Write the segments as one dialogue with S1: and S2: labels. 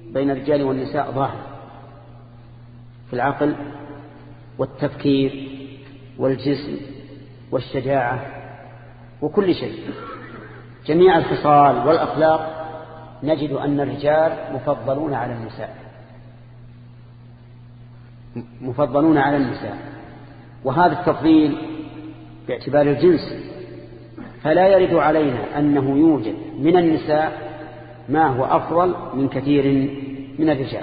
S1: بين الرجال والنساء ظاهر في العقل والتفكير والجسم والشجاعة وكل شيء. جميع الخصال والأخلاق نجد أن الرجال مفضلون على النساء، وهذا التفضيل باعتبار الجنس، فلا يرد علينا أنه يوجد من النساء ما هو أفضل من كثير من الرجال،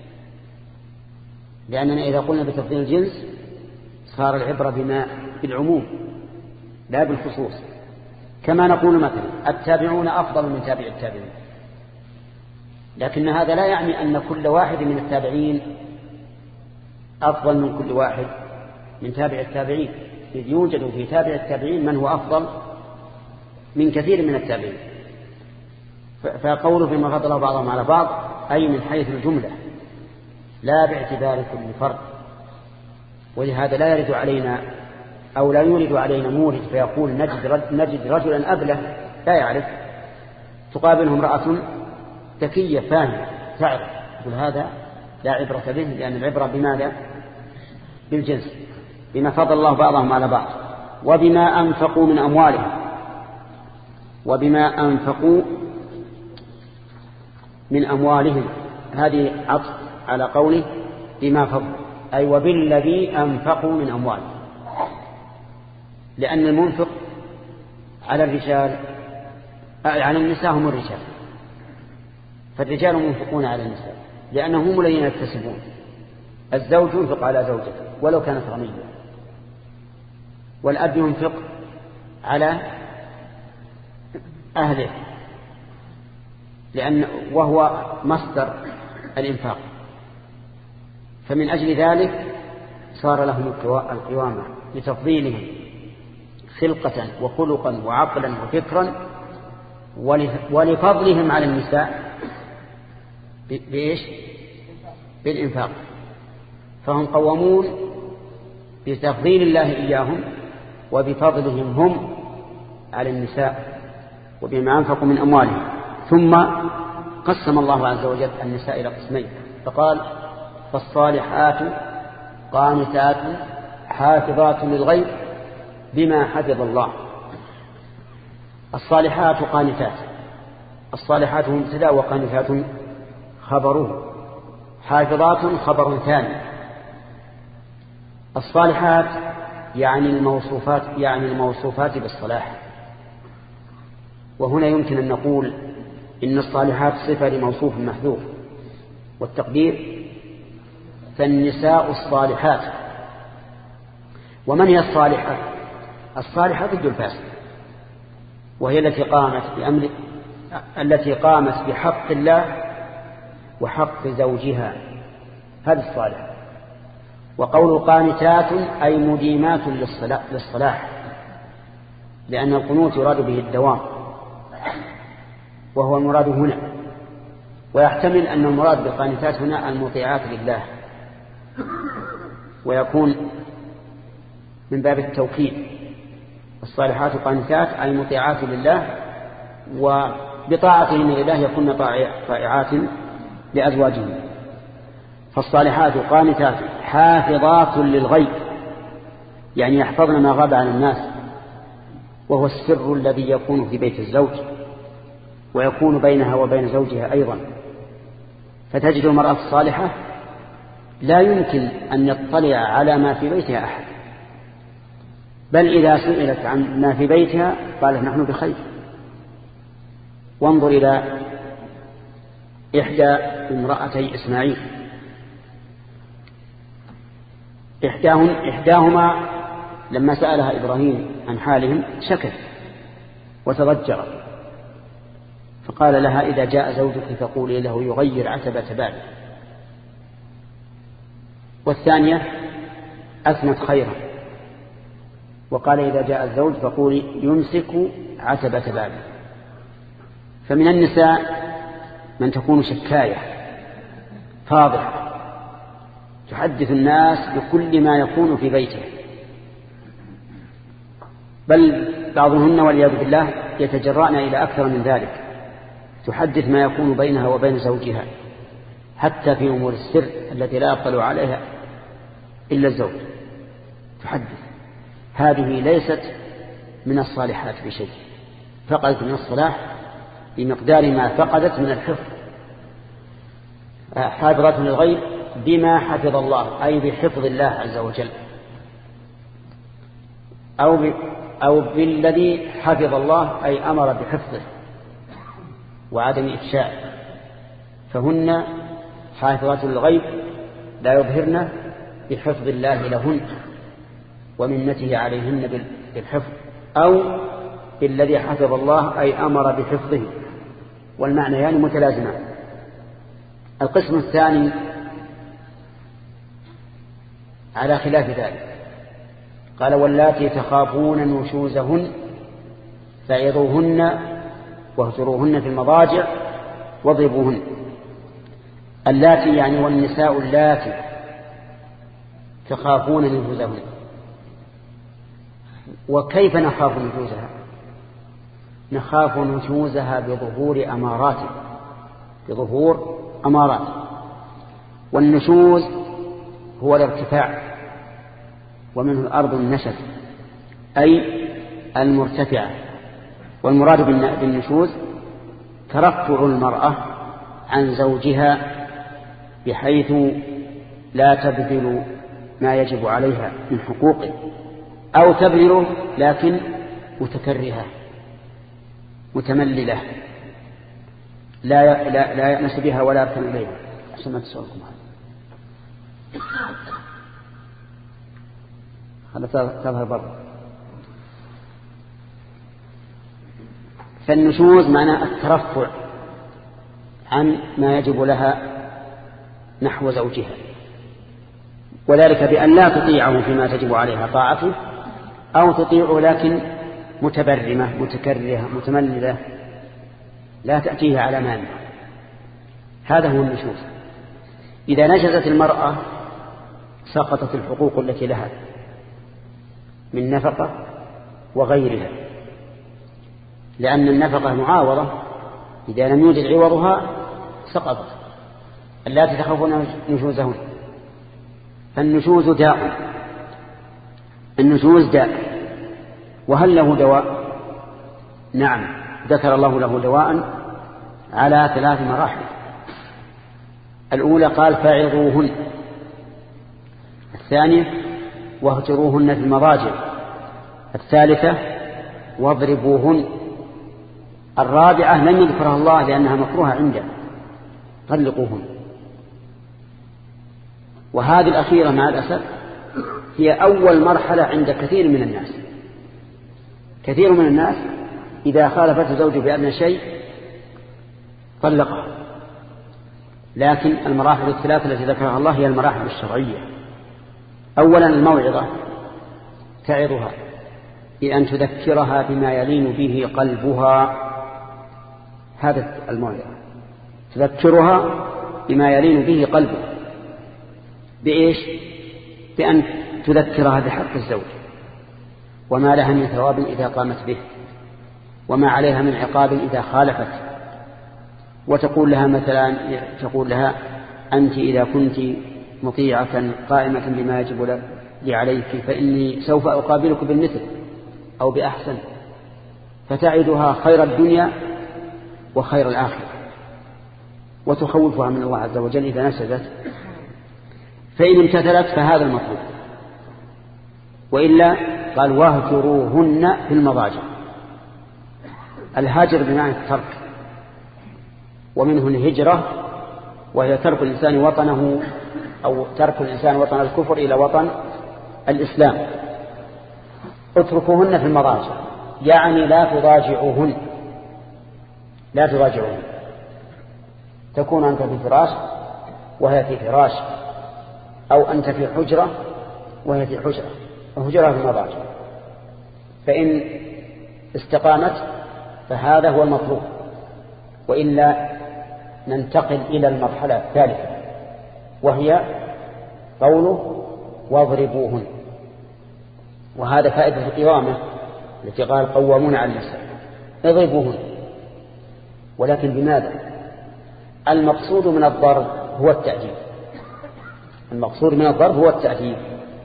S1: لأننا إذا قلنا بتفضيل الجنس صار العبرة بالعموم لا بالخصوص. كما نقول مثلا التابعون أفضل من تابع التابعين، لكن هذا لا يعني أن كل واحد من التابعين أفضل من كل واحد من تابع التابعين، إذ يوجد في تابع التابعين من هو أفضل من كثير من التابعين. فقوله فيما فضل بعضهم على بعض أي من حيث الجملة لا باعتبار كل فرد. ولهذا لا يرد علينا أو لا يورد علينا مورد فيقول نجد رجلا أبله لا يعرف، تقابله امرأة ذكية فاهمة تعرف، يقول هذا لا عبرة به، لأن العبرة بماذا؟ بالجنس، بما فضل الله بعضهم على بعض وبما أنفقوا من أموالهم. وبما أنفقوا من أموالهم هذه عطف على قوله بما فضل، أي وبالذي أنفقوا من أموالهم، لأن المنفق على الرجال على النساء هم الرجال، فالرجال منفقون على النساء لأنهم هم الذين يكتسبون. الزوج ينفق على زوجته ولو كانت غنية، والأب ينفق على أهله وهو مصدر الإنفاق، فمن أجل ذلك صار لهم القوامة لتفضيلهم خلقة وخلقا وعقلا وفكرا، ولفضلهم على النساء بإيش؟ بالإنفاق. فهم قوامون بتفضيل الله إياهم وبفضلهم هم على النساء وبما أنفقوا من أموالهم. ثم قسم الله عز وجل النساء إلى قسمين، فقال فالصالحات قانتات حافظات للغيب بما حفظ الله. الصالحات قانتات، الصالحات مبتدأ وقانتات خبره، حافظات خبر ثاني. الصالحات يعني الموصوفات بالصلاح، وهنا يمكن أن نقول إن الصالحات صفة لموصوف محذوف، والتقدير فالنساء الصالحات. ومن هي الصالحة؟ الصالحة ضد الفاسد، وهي التي قامت بحق الله وحق زوجها، هذه الصالحة. وقول قانتات أي مديمات للصلاح، لأن القنوت يراد به الدوام وهو المراد هنا، ويحتمل أن المراد بالقانتات هنا المطيعات لله، ويكون من باب التوكيد. الصالحات قانتات أي مطيعات لله، وبطاعتهن لله يكون طائعات لأزواجهن. فالصالحات قانتات حافظات للغيب، يعني يحفظن ما غاب عن الناس، وهو السر الذي يكون في بيت الزوج ويكون بينها وبين زوجها أيضا. فتجد المرأة الصالحة لا يمكن أن يطلع على ما في بيتها أحد، بل إذا سئلت عن ما في بيتها قالت نحن بخير. وانظر إلى إحدى امرأتي إسماعيل، إحداهما لما سألها إبراهيم عن حالهم شكت وتضجرت، فقال لها إذا جاء زوجك فقولي له يغير عتبة باله. والثانية أثنت خيرا وقال إذا جاء الزوج فقولي يمسك عتبة باله. فمن النساء من تكون شكاية فاضحة تحدث الناس بكل ما يكون في بيته، بل بعضهن والعياذ بالله يتجرأن إلى أكثر من ذلك، تحدث ما يكون بينها وبين زوجها حتى في أمور السر التي لا يطلع عليها إلا الزوج تحدث. هذه ليست من الصالحات بشيء، فقدت من الصلاح بمقدار ما فقدت من الحفظ. حافظات للغيب بما حفظ الله، أي بحفظ الله عز وجل، أو بالذي حفظ الله، أي أمر بحفظه وعدم إفشاء. فهن حافظات للغيب لا يظهرن بحفظ الله لهن ومنته عليهن بالحفظ، أو بالذي حفظ الله أي أمر بحفظه، والمعنى يعني متلازمان. القسم الثاني على خلاف ذلك، قال واللاتي تخافون نشوزهن فعظوهن واهجروهن في المضاجع واضربوهن. اللاتي يعني والنساء اللاتي تخافون نشوزهن. وكيف نخاف نشوزها؟ نخاف نشوزها بظهور أمارات. والنشوز هو الارتفاع، ومنه الأرض النشز أي المرتفعة. والمراد بالنشوز ترفع المرأة عن زوجها بحيث لا تبذل ما يجب عليها من حقوقه، أو تبذله لكن متكرهة متمللة لا يأنس بها ولا يركن إليها. عشان ما تسألكم هذا تظهر برا. فالنشوز معناه الترفع عن ما يجب لها نحو زوجها، وذلك بأن لا تطيعه فيما تجب عليها طاعته، أو تطيعه لكن متبرمة متكرهة متمللة لا تأتيه على مانع. هذا هو النشوز. إذا نشزت المرأة سقطت الحقوق التي لها من نفقة وغيرها، لأن النفقة معاوضة، إذا لم يوجد عوضها سقطت. اللاتي تخافون نشوزهن. فالنشوز داء، النشوز داء. وهل له دواء؟ نعم، ذكر الله له دواء على 3 مراحل. الأولى قال فاعظوهن، الثانية واهجروهن في المضاجع، الثالثة واضربوهن، الرابعة لم يذكرها الله لأنها مكروهة عنده، طلقوهن. وهذه الأخيرة مع الأسف هي أول مرحلة عند كثير من الناس. كثير من الناس إذا خالفت زوجه بأدنى شيء طلقها. لكن المراحل الثلاث التي ذكرها الله هي المراحل الشرعية. أولا الموعظة، تعظها بأن تذكرها بما يلين به قلبها. هذا الموعظة، تذكرها بما يلين به قلبها. بإيش؟ بأن تذكرها بحق الزوج وما لها من ثواب إذا قامت به، وما عليها من عقاب إذا خالفت. وتقول لها مثلا، تقول لها أنت إذا كنت مطيعة قائمة بما يجب لي عليك فإني سوف أقابلك بالمثل أو بأحسن، فتعدها خير الدنيا وخير الآخرة، وتخوفها من الله عز وجل إذا نشزت. فإن امتثلت فهذا المطلوب، وإلا قال واهجروهن في المضاجع. الهاجر بمعنى الترك، ومنه الهجرة وهي ترك الإنسان وطنه، أو ترك الإنسان وطن الكفر إلى وطن الإسلام. اتركوهن في المضاجع يعني لا تضاجعوهن، لا تضاجعوهن. تكون أنت في فراش وهي في فراش، أو أنت في حجرة وهي في حجرة، وهجرها في المضاجع. فإن استقامت فهذا هو المطلوب، وإلا ننتقل إلى المرحلة الثالثة وهي قوله واضربوهن. وهذا فائدة القوامة التي قال قوامون على النساء، اضربوهن. ولكن بماذا؟ المقصود من الضرب هو التأديب. المقصود من الضرب هو التأديب.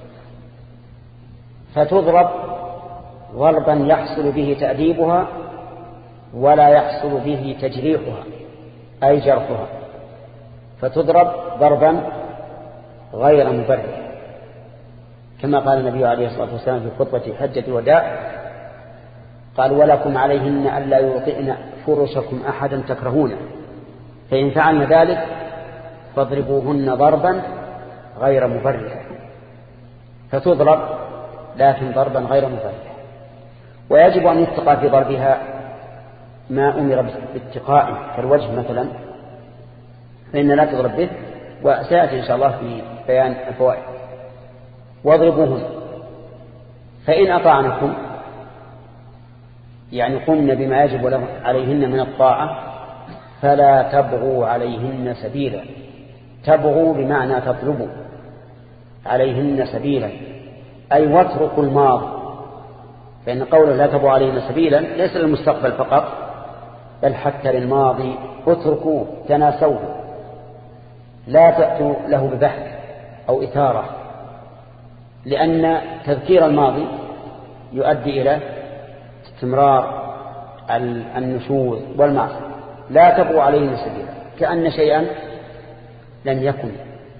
S1: فتضرب ضربا يحصل به تأديبها ولا يحصل به تجريحها أي جرحها، فتضرب ضربا غير مبرح، كما قال النبي عليه الصلاة والسلام في خطبة حجة الوداع قال: ولكم عليهن ألا يوطئن فرشكم أحدا تكرهونه، فإن فعلن ذلك فاضربوهن ضربا غير مبرح. فتضرب لكن ضربا غير مبرح. ويجب أن يتقى في ضربها ما أمر باتقائه كالوجه مثلا، فإن لا تضرب به، وسيأتي إن شاء الله في بيان الفوائد. واضربوهن فإن أطعنكم، يعني قمن بما يجب عليهن من الطاعة، فلا تبغوا عليهن سبيلا. تبغوا بمعنى تطلبوا عليهن سبيلا، أي واتركوا الماضي، فإن قوله لا تبغوا عليهن سبيلا ليس للمستقبل فقط بل حتى للماضي. اتركوه، تناسوه، لا تأتوا له ببحث أو إثارة، لأن تذكير الماضي يؤدي إلى استمرار النشوذ والمعصية. لا تبغوا عليهن سبيلا، كأن شيئا لم يكن.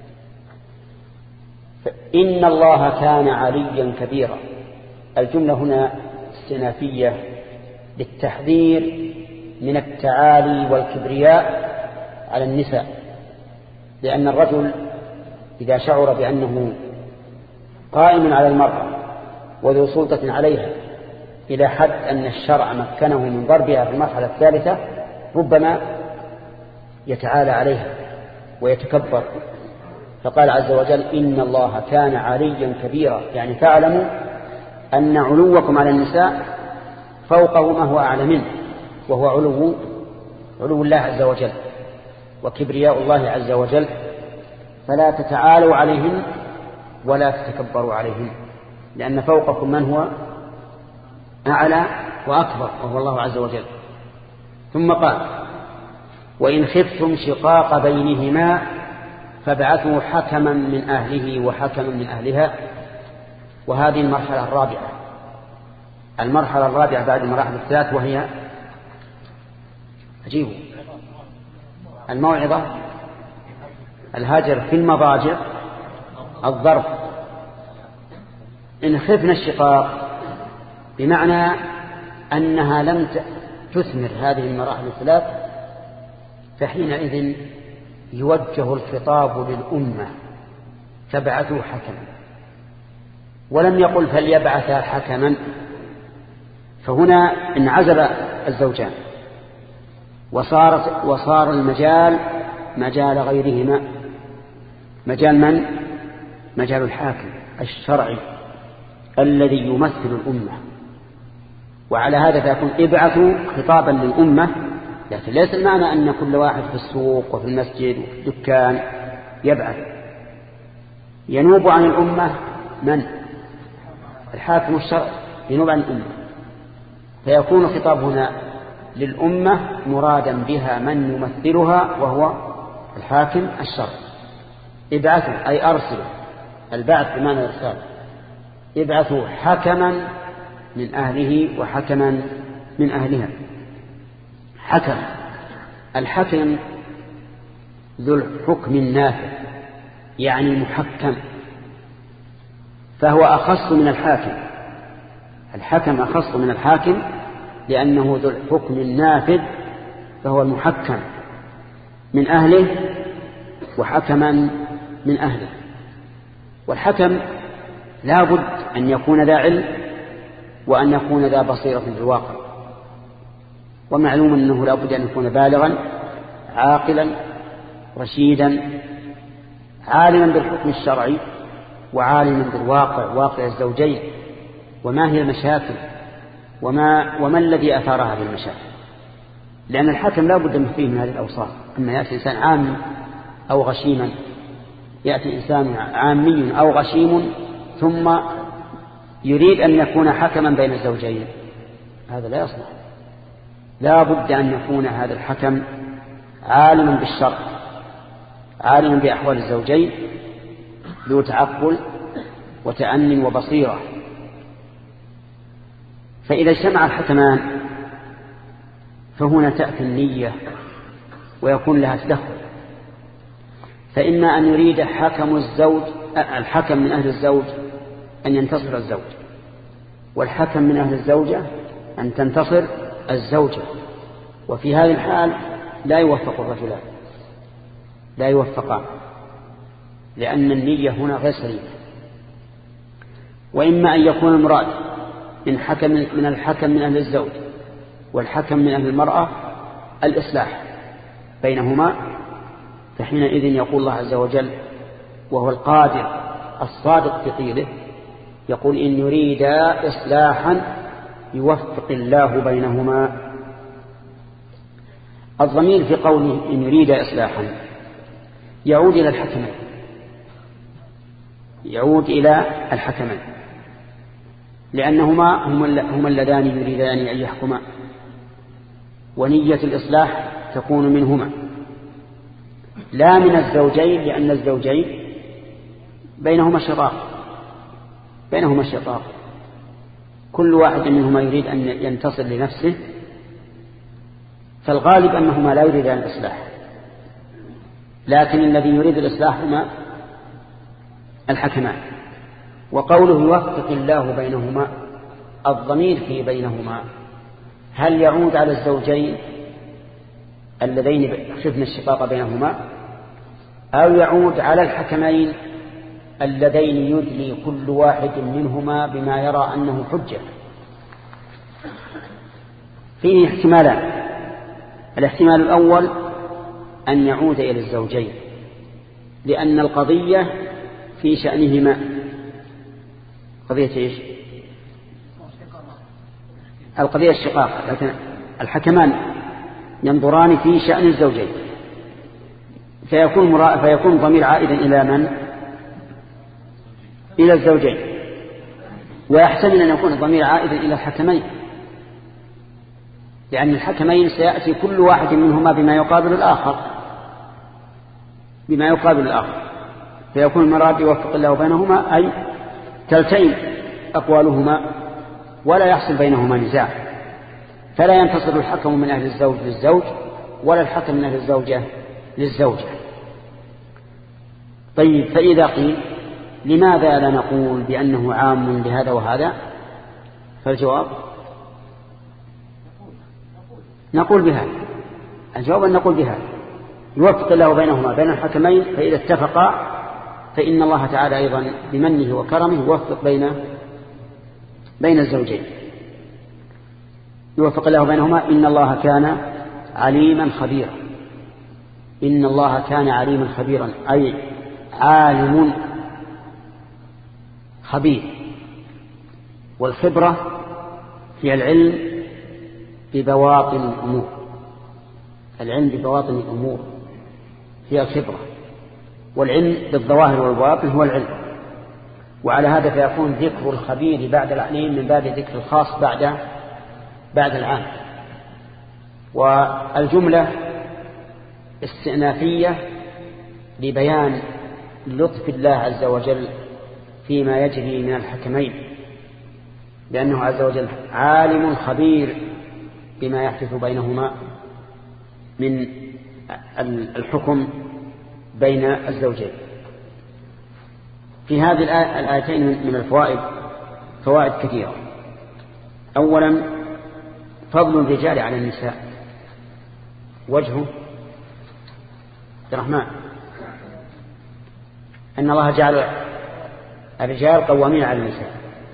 S1: إن الله كان عليا كبيرا. الجملة هنا استئنافية للتحذير من التعالي والكبرياء على النساء، لأن الرجل إذا شعر بأنه قائم على المرأة وذو سلطة عليها إلى حد أن الشرع مكنه من ضربها في المرحلة الثالثة ربما يتعالى عليها ويتكبر. فقال عز وجل: إن الله كان عليا كبيرا، يعني فاعلموا أن علوكم على النساء فوقه ما هو أعلى منه، وهو علو الله عز وجل وكبرياء الله عز وجل، فلا تتعالوا عليهن ولا تتكبروا عليهن، لأن فوقكم من هو أعلى وأكبر وهو الله عز وجل. ثم قال: وإن خفتم شقاق بينهما فابعثوا حكما من أهله وحكما من أهلها. وهذه المرحلة الرابعة، المرحلة الرابعة بعد المراحل الثلاث، وهي عجيب: الموعظة، الهجر في المضاجع، الضرب. إن خفنا الشقاق بمعنى أنها لم تثمر هذه المراحل الثلاث، فحينئذ يوجه الخطاب للأمة: فابعثوا حكما. ولم يقل فليبعثا حكما، فهنا انعزل الزوجان وصار المجال مجال غيرهما. مجال من؟ مجال الحاكم الشرعي الذي يمثل الأمة. وعلى هذا فيكون ابعثوا خطابا للأمة، لكن ليس المعنى أن كل واحد في السوق وفي المسجد وفي الدكان يبعث. ينوب عن الأمة من؟ الحاكم الشرعي ينوب عن الأمة، فيكون الخطاب هنا للأمة مرادا بها من يمثلها وهو الحاكم الشرعي. ابعثوا أي أرسلوا، البعث بمعنى الإرسال. ابعثوا حكما من أهله وحكما من أهلها. حكم، الحكم ذو الحكم النافذ، يعني المحكم، فهو أخص من الحاكم. الحكم أخص من الحاكم لأنه ذو الحكم النافذ، فهو المحكم من أهله وحكما من أهله. والحكم لا بد أن يكون ذا علم وأن يكون ذا بصيرة في الواقع، ومعلوم أنه لا بد أن يكون بالغا عاقلا رشيدا عالما بالحكم الشرعي وعالما بالواقع، واقع الزوجين، وما هي المشاكل وما الذي أثار هذه المشاكل. لأن الحكم لا بد من فيه من هذه الأوصاف. أما يأتي إنسان عام أو غشيما، يأتي إنسان عامي أو غشيم ثم يريد أن يكون حكما بين الزوجين، هذا لا يصلح. لا بد أن يكون هذا الحكم عالما بالشرع عالم بأحوال الزوجين ذو تعقل وتأن وبصيرة. فإذا اجتمع الحكمان فهنا تأتي النية ويكون لها تدخل. فإما أن يريد الحكم من أهل الزوج أن ينتصر الزوج، والحكم من أهل الزوجة أن تنتصر الزوجة، وفي هذه الحال لا يوفق الرجلان، لا يوفقان، لأن النية هنا غير سليمة. وإما أن يكون المراد من الحكم من أهل الزوج والحكم من أهل المرأة الإصلاح بينهما، فحينئذ يقول الله عز وجل وهو القادر الصادق في قيله، يقول إن يريد إصلاحا يوفق الله بينهما. الضمير في قوله إن يريد إصلاحا يعود إلى الحكمين، يعود إلى الحكمين، لأنهما هما اللذان يريدان أن يحكما، ونية الإصلاح تكون منهما لا من الزوجين، لأن الزوجين بينهما شقاق، كل واحد منهما يريد أن ينتصر لنفسه، فالغالب أنهما لا يريدان الإصلاح، لكن الذي يريد الإصلاح هما الحكمان. وقوله يوفق الله بينهما، الضمير في بينهما هل يعود على الزوجين اللذين خفنا الشقاق بينهما، أو يعود على الحكمين اللذين يدلي كل واحد منهما بما يرى أنه حجة؟ فيه احتمالان. الاحتمال الأول أن يعود إلى الزوجين، لأن القضية في شأنهما قضية إيش؟ القضية الشقاق، لكن الحكمان ينظران في شأن الزوجين، فيكون ضمير عائدا إلى من؟ إلى الزوجين. ويحتمل أن يكون الضمير عائدا إلى الحكمين، لأن الحكمين سيأتي كل واحد منهما بما يقابل الآخر، فيكون المراد يوفق الله بينهما أي تلتئم أقوالهما ولا يحصل بينهما نزاع، فلا ينتصر الحكم من أهل الزوج للزوج ولا الحكم من أهل الزوجة للزوجة. طيب، فإذا قيل لماذا لا نقول بأنه عام لهذا وهذا؟ فالجواب نقول بهذا، الجواب أن نقول بهذا يوفق الله بينهما بين الحكمين، فإذا اتفقا فإن الله تعالى أيضا بمنه وكرمه يوفق بين الزوجين، يوفق الله بينهما. إن الله كان عليما خبيرا، إن الله كان عليما خبيرا أي عالم خبير. والخبرة هي العلم ببواطن الأمور، العلم ببواطن الأمور هي الخبرة، والعلم بالظواهر والبواطن هو العلم. وعلى هذا فيكون ذكر الخبير بعد العليم من باب ذكر الخاص بعد العام. والجملة استئنافية لبيان لطف الله عز وجل فيما يجري من الحكمين، لأنه عز وجل عالم خبير بما يحدث بينهما من الحكم بين الزوجين. في هذه الآيتين من الفوائد فوائد كثيرة. أولا فضل الرجال على النساء، وجهه الرحمن أن الله جعل الرجال قوامين على النساء.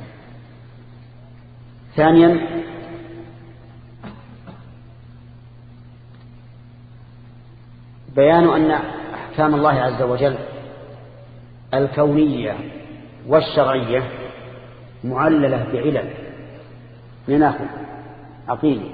S1: ثانيا بيان أن أحكام الله عز وجل الكونية والشرعية معللة بعلل لناخذ عقيل.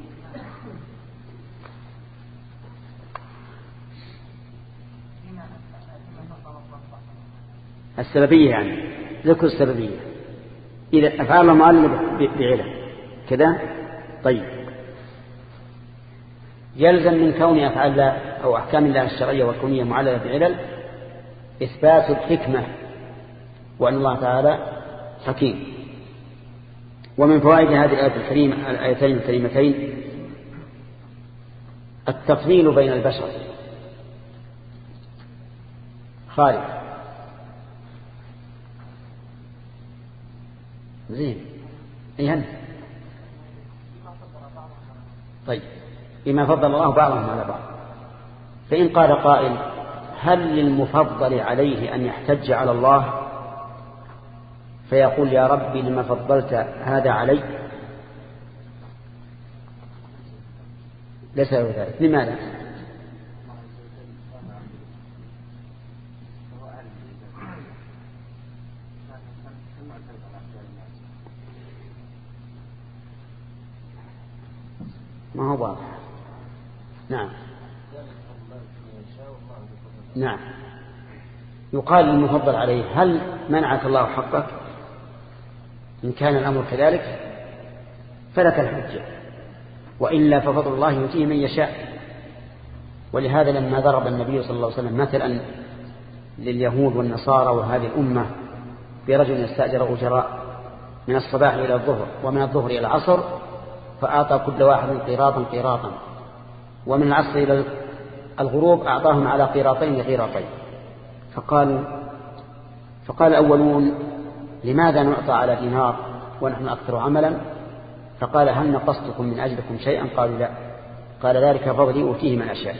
S1: السببية يعني ذكر السببية، إذا أفعال الله معللة بعلل كذا. طيب، يلزم من كون أفعال الله أو أحكام الله الشرعية والكونية معللة بعلل إثبات الحكمة وأن الله تعالى حكيم. ومن فوائد هذه الآيتين الكريمتين التفضيل بين البشر. خالد زين أيهن طيب بما فضل الله بعضهم على بعض. فإن قال قائل هل للمفضل عليه أن يحتج على الله فيقول يا ربي لما فضلت هذا علي؟ ليس له ذلك. لماذا؟ ما هو واضح. نعم يقال للمفضل عليه هل منعك الله حقك؟ إن كان الأمر كذلك فلك الحجة، وإلا ففضل الله يؤتيه من يشاء. ولهذا لما ضرب النبي صلى الله عليه وسلم مثلا لليهود والنصارى وهذه الأمة برجل يستأجر أجراء من الصباح إلى الظهر ومن الظهر إلى العصر فأعطى كل واحد قيراطا ومن العصر إلى الغروب أعطاهم على قيراطين فقال الأولون لماذا نعطى على دينار ونحن أكثر عملا؟ فقال هل نقصتكم من أجلكم شيئا؟ قالوا لا. قال ذلك فضلي أوتيه من أشاء.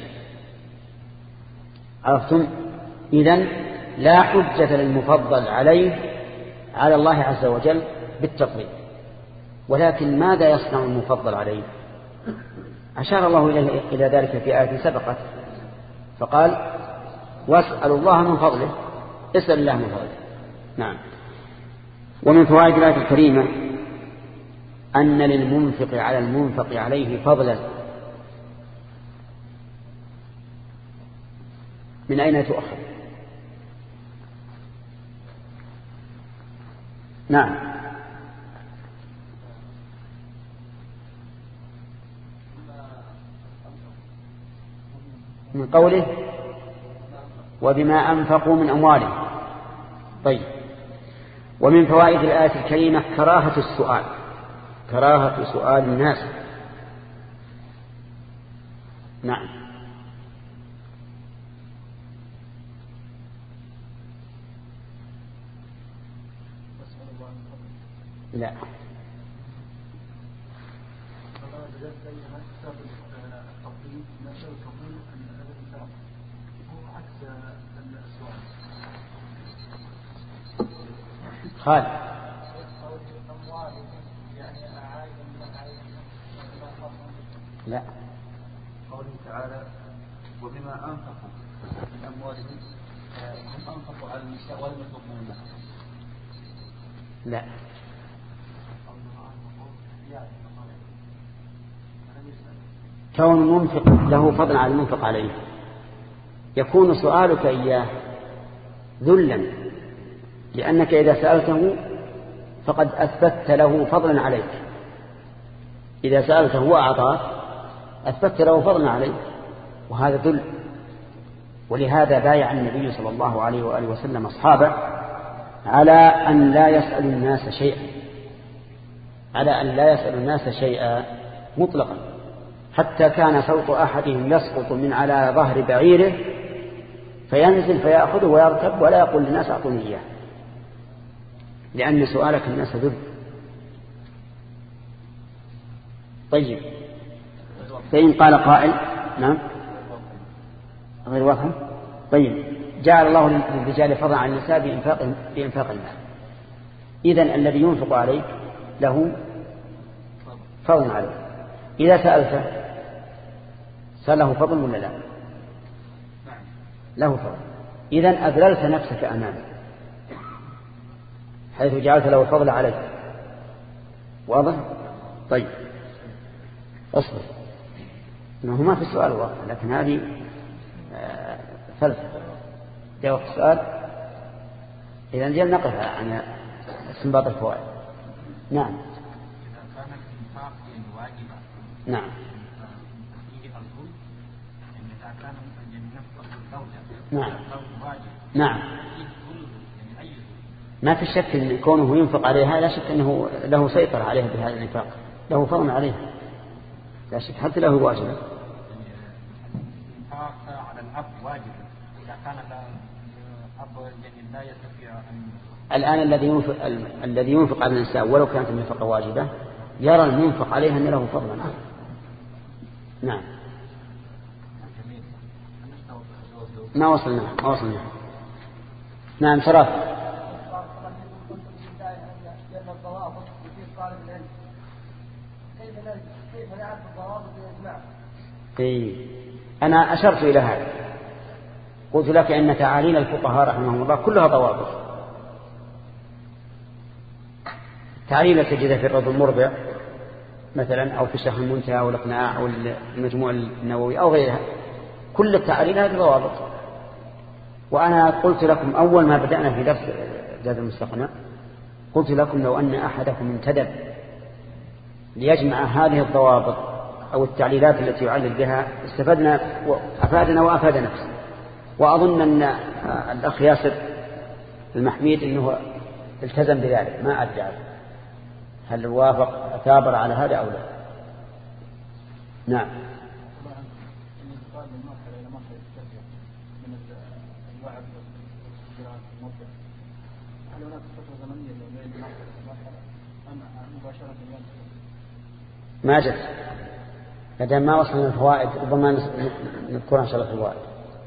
S1: عرفتم؟ إذن لا حجة للمفضل على الله عز وجل بالتفضيل. ولكن ماذا يصنع المفضل عليه؟ أشار الله إلى ذلك في آية سبقت فقال واسأل الله من فضله. اسأل الله من فضله. نعم. ومن فوائد الآية الكريمة أن للمنفق على المنفق عليه فضلا. من أين تؤخذ؟ نعم من قوله وبما أنفقوا من أموالهم. طيب. ومن فوائد الآية الكريمة كراهة سؤال الناس. نعم لا خالد لا
S2: قوله تعالى وبما أنفقوا من أموالهم هم أنفقوا على النساء ولم يطلبوا منها.
S1: لا كون المنفق له فضل على المنفق عليه يكون سؤالك إياه ذلا، لأنك إذا سألته فقد أثبت له فضلا عليك. إذا سألته وأعطاك أثبت له فضلا عليك، وهذا ذل. ولهذا بايع النبي صلى الله عليه وآله وسلم أصحابه على أن لا يسأل الناس شيئا مطلقا، حتى كان صوت أحدهم يسقط من على ظهر بعيره فينزل فيأخذه ويركب ولا يقول للناس أعطوني إياه، لأن سؤالك الناس ذل. طيب. فإن قال قائل نعم غير واضح. طيب. جعل الله للرجال فضلا على النساء بإنفاق المال. إذن الذي ينفق عليك له فضل عليه. إذا سألته سأله فضل ولا لا؟ له فضل. إذن أذللت نفسك أمامه حيث جعلت له فضل عليك. واضح؟ طيب أصبر، إنه ما في السؤال واضح، لكن هذه فلسفة. جاء وقت السؤال إذا نجل نقف عن استنباط الفوائد. نعم. نعم. نعم نعم ما في شك أن كونه ينفق عليها لا شك أنه له سيطرة عليها بهذا الإنفاق، له فضل عليها لا شك حتى له واجب.
S2: الإنفاق على الأب واجب إذا كان الأب لا يستطيع أن
S1: الآن الذي ينفق على النساء ولو كانت النفقة واجبة يرى المنفق عليها أن له فضلا. نعم ما وصلنا نعم شرف. أنا أشرت إلى هذا، قلت لك إن تعاليل الفقهاء رحمهم الله كلها ضوابط. تعاليل تجد في الرد المربع مثلا أو في شرح المنتهى أو الإقناع أو المجموع النووي أو غيرها، كل التعاليل هذه ضوابط. وأنا قلت لكم أول ما بدأنا في درس زاد المستقنع قلت لكم لو أن أحدكم انتدب ليجمع هذه الضوابط أو التعليلات التي يعلل بها استفدنا وأفادنا وأفاد نفسه. وأظن أن الأخ ياسر المحميد أنه التزم بذلك، ما أدري هل وافق ثابر على هذا أو لا. نعم ما جت لدينا ما وصلنا الفوائد، ربما نذكرها إن شاء الله في الفوائد.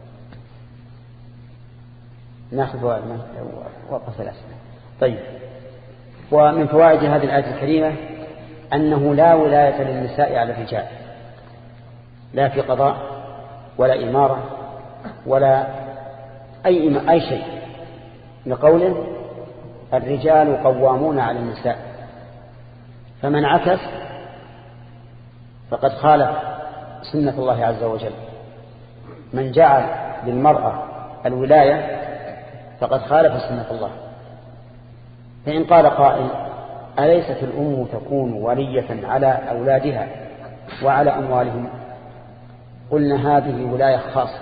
S1: ناخذ فوائد وقف الأسئلة. طيب، ومن فوائد هذه الآية الكريمة أنه لا ولاية للنساء على الرجال، لا في قضاء ولا إمارة ولا أي شيء، لقوله الرجال قوامون على النساء. فمن عكس فقد خالف سنة الله عز وجل. من جعل للمرأة الولاية فقد خالف سنة الله. فإن قال قائل أليست الأم تكون ولية على أولادها وعلى أموالهم؟ قلنا هذه ولاية خاصة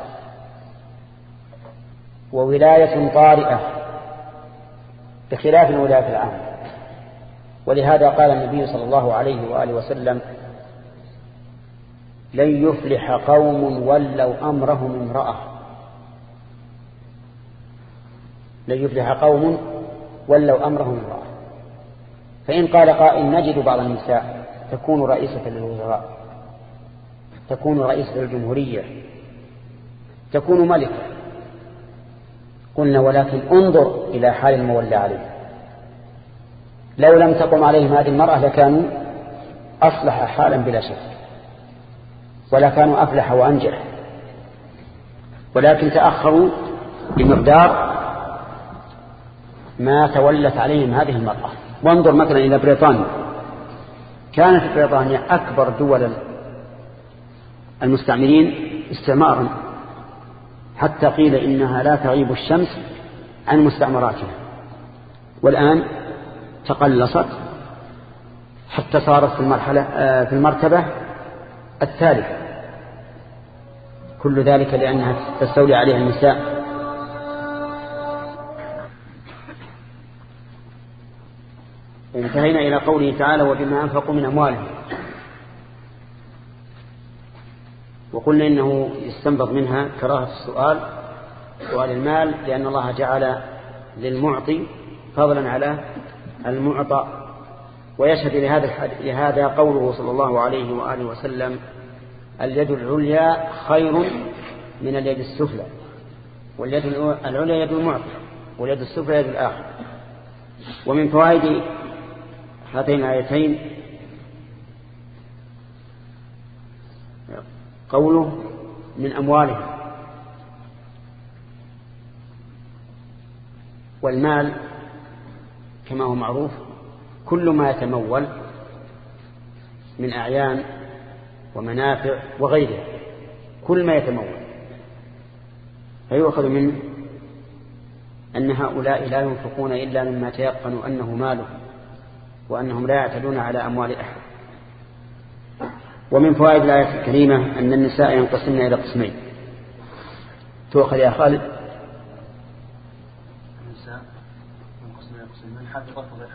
S1: وولاية طارئة بخلاف الولاية العامة. ولهذا قال النبي صلى الله عليه وآله وسلم لن يفلح قوم ولوا أمرهم امرأة. لن يفلح قوم ولوا أمرهم امرأة. فإن قال قائل نجد بعض النساء تكون رئيسة للوزراء، تكون رئيسة للجمهورية، تكون ملكة، قلنا ولكن انظر إلى حال المولى عليه. لو لم تقم عليهم هذه المرأة لكانوا أصلح حالا بلا شك، ولا كانوا أفلح وأنجح، ولكن تأخروا بمقدار ما تولت عليهم هذه المرأة. وانظر مثلا إلى بريطانيا، كانت بريطانيا أكبر دول المستعمرين استعمارا، حتى قيل إنها لا تغيب الشمس عن مستعمراتها، والآن تقلصت حتى صارت في المرتبة الثالثة. كل ذلك لأنها تستولي عليها النساء. انتهينا إلى قوله تعالى وبما أنفقوا من أموالهم، وقلنا إنه يستنبط منها كراهة سؤال المال، لأن الله جعل للمعطي فضلا على المعطى. ويشهد لهذا قوله صلى الله عليه وآله وسلم اليد العليا خير من اليد السفلى، واليد العليا يد المعطي واليد السفلى يد الآخر. ومن فوائد هاتين الآيتين قوله من أموالهم. والمال كما هو معروف كل ما يتمول من أعيان ومنافع وغيرها، كل ما يتمول، فيؤخذ منه أن هؤلاء لا ينفقون إلا مما تيقنوا أنه ماله، وأنهم لا يعتدون على أموال أحد. ومن فوائد الآية الكريمة أن النساء ينقسمن إلى قسمين: تؤخذ يا خالد.
S2: النساء من حافظات وغيرها.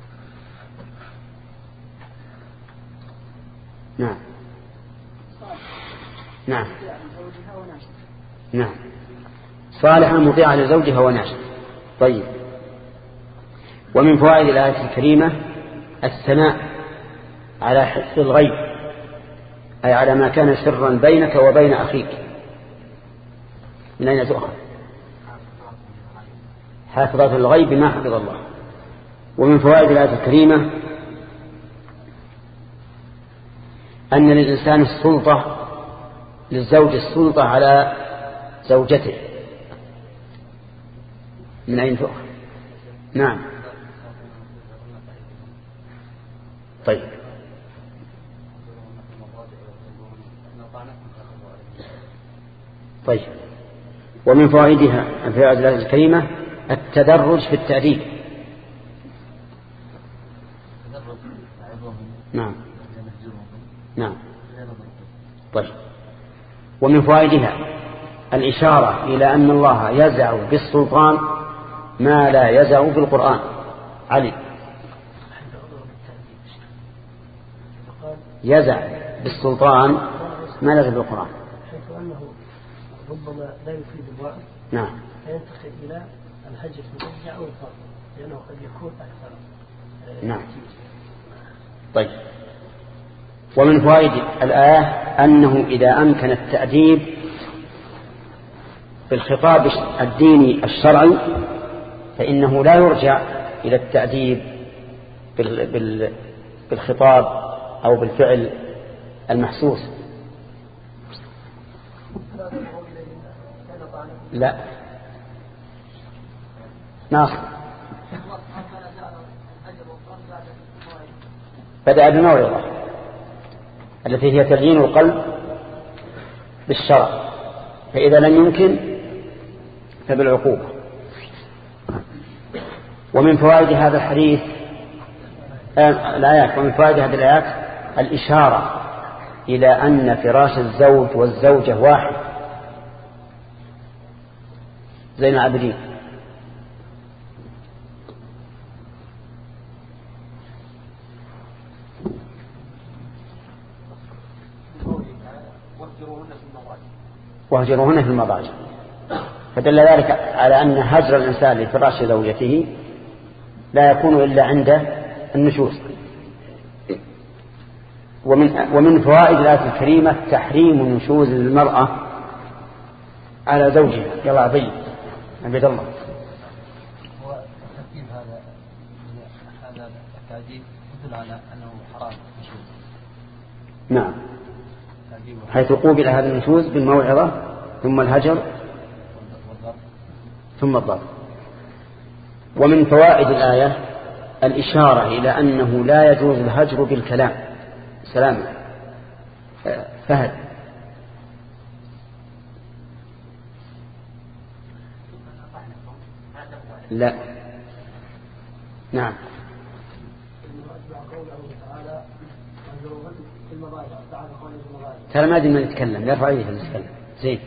S1: نعم نعم نعم صالحة مطيعة لزوجها وناشد. طيب. ومن فوائد الآية الكريمة الثناء على حفظ الغيب، أي على ما كان سرا بينك وبين أخيك. من أين تؤخذ؟ حافظات الغيب ما حفظ الله. ومن فوائد الآية الكريمة أن للإنسان السلطة، للزوج السلطة على زوجته. من أين تؤخذ؟ نعم. طيب. ومن فوائدها في هذه الآية الكريمة التدرج في التأديب. نعم نعم. طيب. ومن فوائدها الإشارة إلى أن الله يزع بالسلطان ما لا يزع بالقرآن. علي. يزع بالسلطان ما لا يزع بالقرآن.
S3: حيث أنه ربما لا يفيد الوعظ.
S1: نعم.
S3: فينتقل إلى الهجر المشجع أو الفرض، لأنه قد يكون أكثر.
S1: نعم. طيب. ومن فوائد الآية أنه إذا أمكن التأديب بالخطاب الديني الشرعي فإنه لا يرجع إلى التأديب بالخطاب أو بالفعل المحسوس. لا. ناصر. بدأ بموعظة التي هي تليين القلب بالشرع، فإذا لم يمكن فبالعقوبة. ومن فوائد هذا الحديث الآيات، ومن فوائد هذه الآيات الإشارة إلى أن فراش الزوج والزوجة واحد. زين العابدين. واهجروهن في المضاجع، فدل ذلك على أن هجر الإنسان لفراش زوجته لا يكون إلا عند النشوز. ومن فوائد الآية الكريمة تحريم نشوز المرأة على زوجها. يلا عبيد عبيد الله.
S2: هو ترتيب هذا التعذيب يدل على أنه حرام النشوز.
S1: نعم. حيث قوبل هذا النشوز بالموعظة ثم الهجر ثم الضرب. ومن فوائد الآية الإشارة إلى أنه لا يجوز الهجر بالكلام. سلام فهد. لا. نعم. ترى ما أدري من يتكلم، لا فعليه نتكلم زين.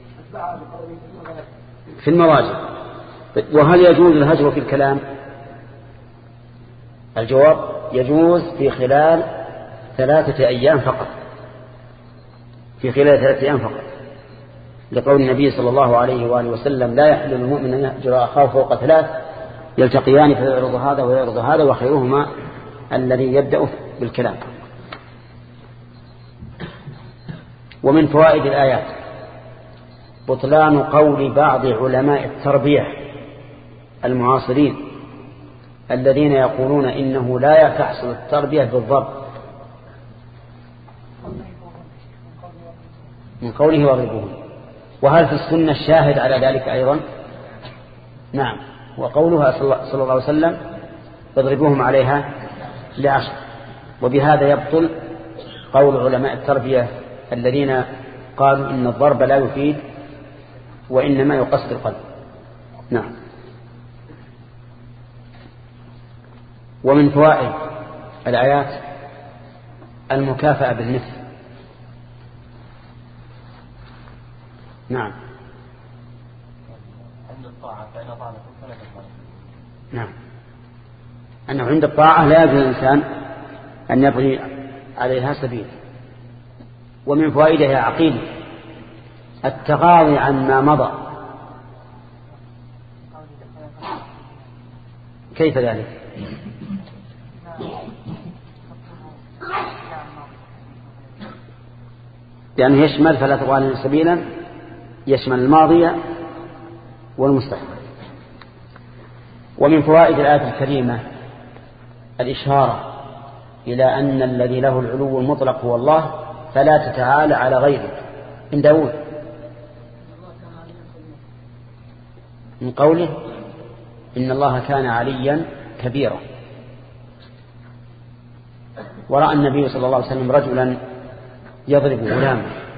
S1: في المواجع. وهل يجوز الهجر في الكلام؟ الجواب يجوز في خلال 3 أيام فقط، في خلال 3 أيام فقط، لقول النبي صلى الله عليه وآله وسلم لا يحل المؤمن أن يهجر أخاه فوق 3 يلتقيان فيعرض هذا ويعرض هذا وخيرهما الذي يبدأ بالكلام. ومن فوائد الآيات بطلان قول بعض علماء التربية المعاصرين الذين يقولون إنه لا تحصل التربية بالضرب، من قوله واضربوهن. وهل في السنة الشاهد على ذلك أيضا؟ نعم. وقولها صلى الله عليه وسلم اضربوهم عليها ل10. وبهذا يبطل قول علماء التربية الذين قالوا إن الضرب لا يفيد وإنما يقصد القلب. نعم. ومن فوائد الآيات المكافأة بالمثل. نعم.
S2: عند الطاعة فإن أطعنكم فلا تفعلوا.
S1: نعم، أنه عند الطاعة لا يجوز الإنسان أن يبغي عليها سبيل. ومن فوائدها يا عقيل التغاضي عن ما مضى. كيف ذلك؟ لأنه يشمل فلا تغالين سبيلا، يشمل الماضي والمستقبل. ومن فوائد الآية الكريمة الإشارة إلى أن الذي له العلو المطلق هو الله، فلا تتعالى على غيره. من داود من قوله إن الله كان عليا كبيرا. ورأى النبي صلى الله عليه وسلم رجلا يضرب غلاما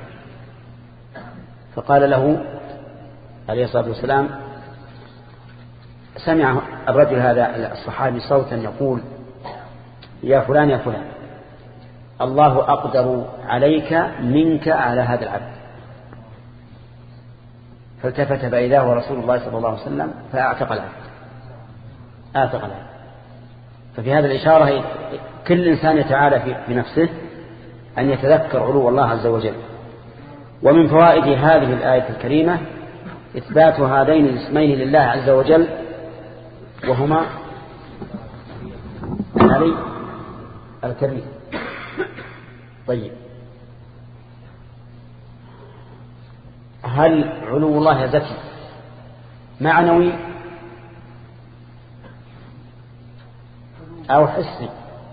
S1: فقال له عليه الصلاة والسلام، سمع الرجل هذا الصحابي صوتا يقول يا فلان يا فلان الله أقدر عليك منك على هذا العبد. فالتفت فإذا هو رسول الله صلى الله عليه وسلم فأعتق العبد. ففي هذا الإشارة كل إنسان يتعالى في نفسه أن يتذكر علو الله عز وجل. ومن فوائد هذه الآية الكريمة إثبات هذين الاسمين لله عز وجل، وهما العلي الكبير. طيب، هل علو الله ذاتي معنوي أو حسي؟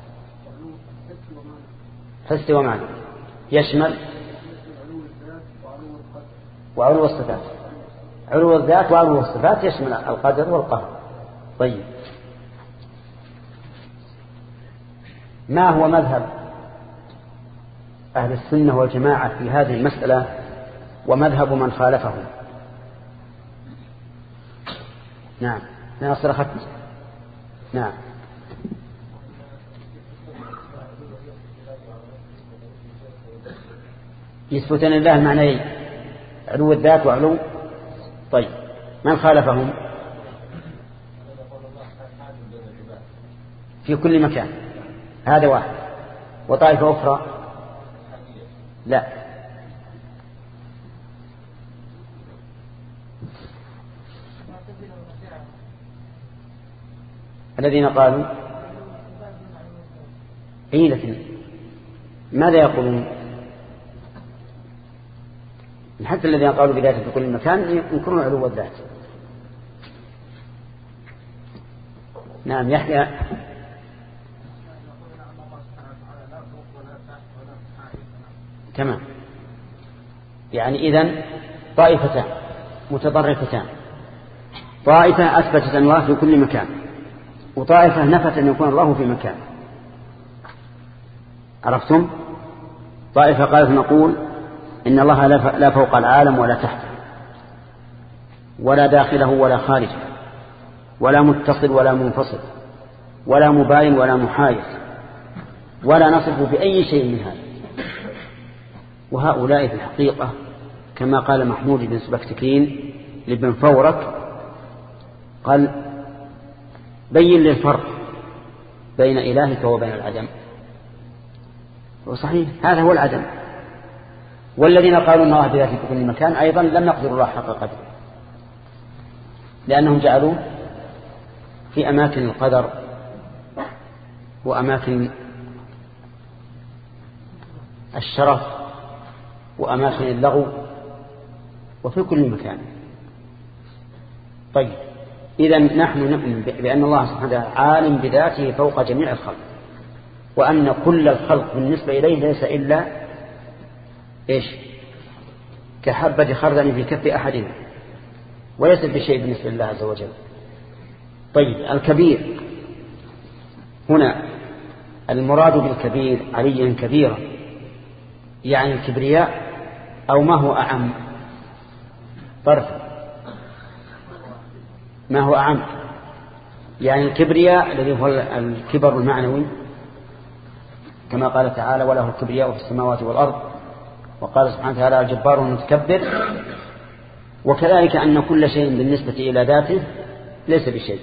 S1: حسي ومعنوي، يشمل وعلو الصفات. علو الذات وعلو الصفات يشمل القدر والقهر. طيب، ما هو مذهب أهل السنة والجماعة في هذه المسألة ومذهب من خالفه؟ نعم، ناصر أخذت. نعم، يثبتون لله معنيين، علو الذات وعلو. طيب، من خالفهم؟ في كل مكان، هذا واحد. وطائفة أخرى لا. الذين قالوا لكن ماذا يقولون؟ حتى الذين قالوا بذاته في كل مكان ينكرون علو الذات. نعم، يحيى. تمام، يعني إذن طائفتان متطرفتان، طائفة أثبتت أن الله في كل مكان، وطائفة نفت أن يكون الله في مكان. عرفتم؟ طائفة قالت نقول إن الله لا فوق العالم ولا تحته، ولا داخله ولا خارجه، ولا متصل ولا منفصل، ولا مباين ولا محايد، ولا نصف بأي شيء من هذا. وهؤلاء في الحقيقة كما قال محمود بن سبكتكين لابن فورك، قال بين للفرق بين إلهك وبين العدم. وصحيح هذا هو العدم. والذين قالوا أن الله بذاته في كل مكان أيضا لم يقدروا الله حق قدره، لأنهم جعلوا في أماكن القدر وأماكن الشرف وأماكن اللغو وفي كل مكان. طيب، إذن نحن نؤمن بأن الله سبحانه وتعالى عالم بذاته فوق جميع الخلق، وأن كل الخلق بالنسبة إليه ليس إلا إيش؟ كحبة خردل في كف أحدنا، وليس بشيء بالنسبة لله عز وجل. طيب، الكبير هنا المراد بالكبير عليا كبيرا، يعني الكبرياء أو ما هو أعم؟ طرف ما هو أعم، يعني الكبرياء الذي هو الكبر المعنوي، كما قال تعالى وله الكبرياء في السماوات والأرض. وقال سبحانه وتعالى الجبار المتكبر وكذلك أن كل شيء بالنسبة إلى ذاته ليس بشيء.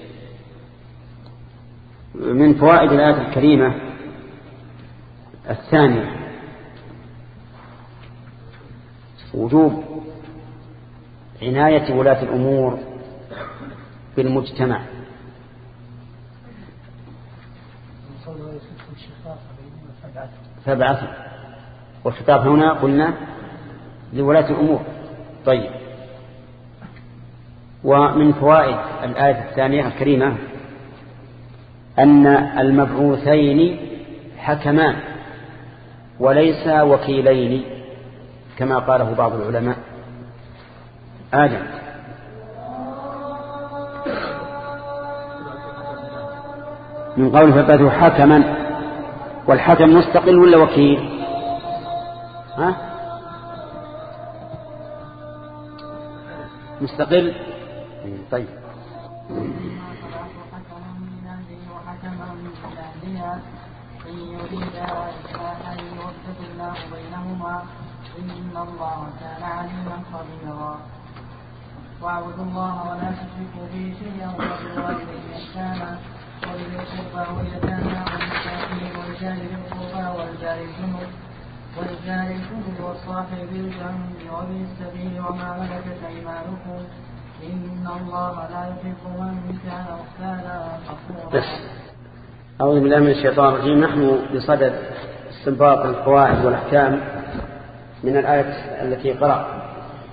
S1: من فوائد الآية الكريمة الثانية وجوب عناية ولاة الأمور بالمجتمع. فابعثوا، والخطاب هنا قلنا لولاة الأمور. طيب، ومن فوائد الآية الثانية الكريمة أن المبعوثين حكمان وليس وكيلين كما قاله بعض العلماء. آدم من قوله فابعثوا حكما، والحكم مستقل ولا وكيل؟ مستقل. طيب،
S4: إن يريدا إصلاحا يوفق الله بينهما إن الله كان عليما خبيرا. واعبدوا الله ولا تشركوا به شيئا وبالوالدين إحسانا وذي القربى واليتامى والمساكين والجار ذي القربى والجار الجنب والصاحب بالجنب وابن السبيل وما ملكت أيمانكم إن الله لا يحب من كان مختالا فخورا.
S1: أعوذ بالله من الشيطان الرجيم. نحن بصدد استنباط القواعد والأحكام من الآية التي قرأ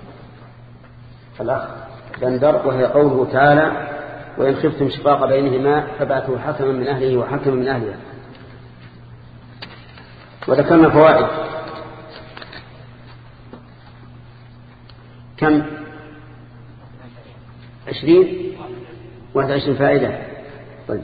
S1: الأخ بندر، وهي قوله تعالى وإن خفتم شقاق بينهما فابعثوا حكما من أهله وحكما من أهلها. وذكرنا فوائد كم؟ 21 فائدة. طيب،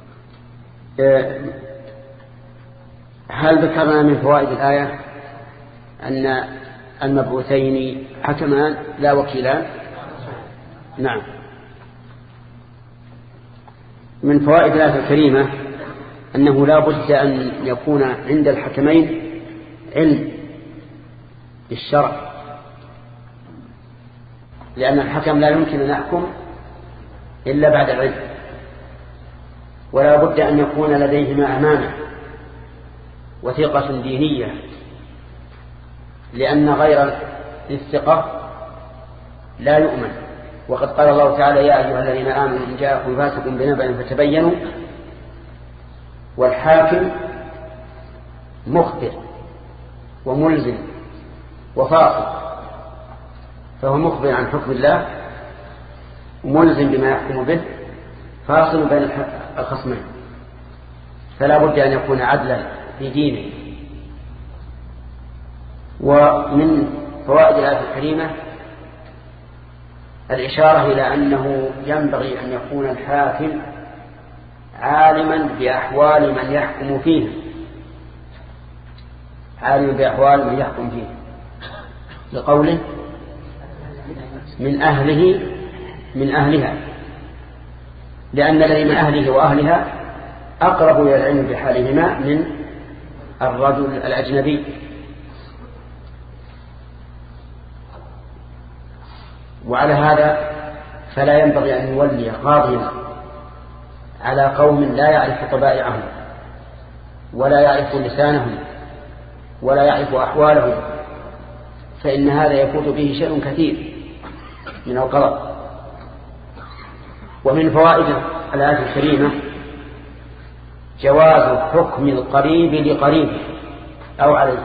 S1: هل ذكرنا من فوائد الآية أن المبعوثين حكمان لا وكيلان؟ نعم. من فوائد الآية الكريمة أنه لا بد أن يكون عند الحكمين علم بالشرع، لأن الحكم لا يمكن أن يحكم إلا بعد العلم، ولا بد أن يكون لديهما أمانة وثقة دينية، لأن غير الثقة لا يؤمن. وقد قال الله تعالى يا أيها الذين آمنوا إن جاءكم فاسق بنبأ فتبينوا. والحاكم مخبر وملزم وفاصل، فهو مخبر عن حكم الله ملزم بما يحكم به، فاصل بين الخصمين، فلا بد أن يكون عدلا في دينه. ومن فوائد الآية الكريمة الإشارة إلى أنه ينبغي أن يكون الحاكم عالما بأحوال من يحكم فيه، عالما بأحوال من يحكم فيه، لقوله من أهله من أهلها، لأن الذي من أهله وأهلها أقرب إلى العلم بحالهما من الرجل الأجنبي. وعلى هذا فلا ينبغي أن يولي قاضيا على قوم لا يعرف طبائعهم ولا يعرف لسانهم ولا يعرف أحوالهم، فإن هذا يفوت به شيء كثير من القضاء. ومن فوائد الآية الكريمة جواز حكم القريب لقريبه أو عليه.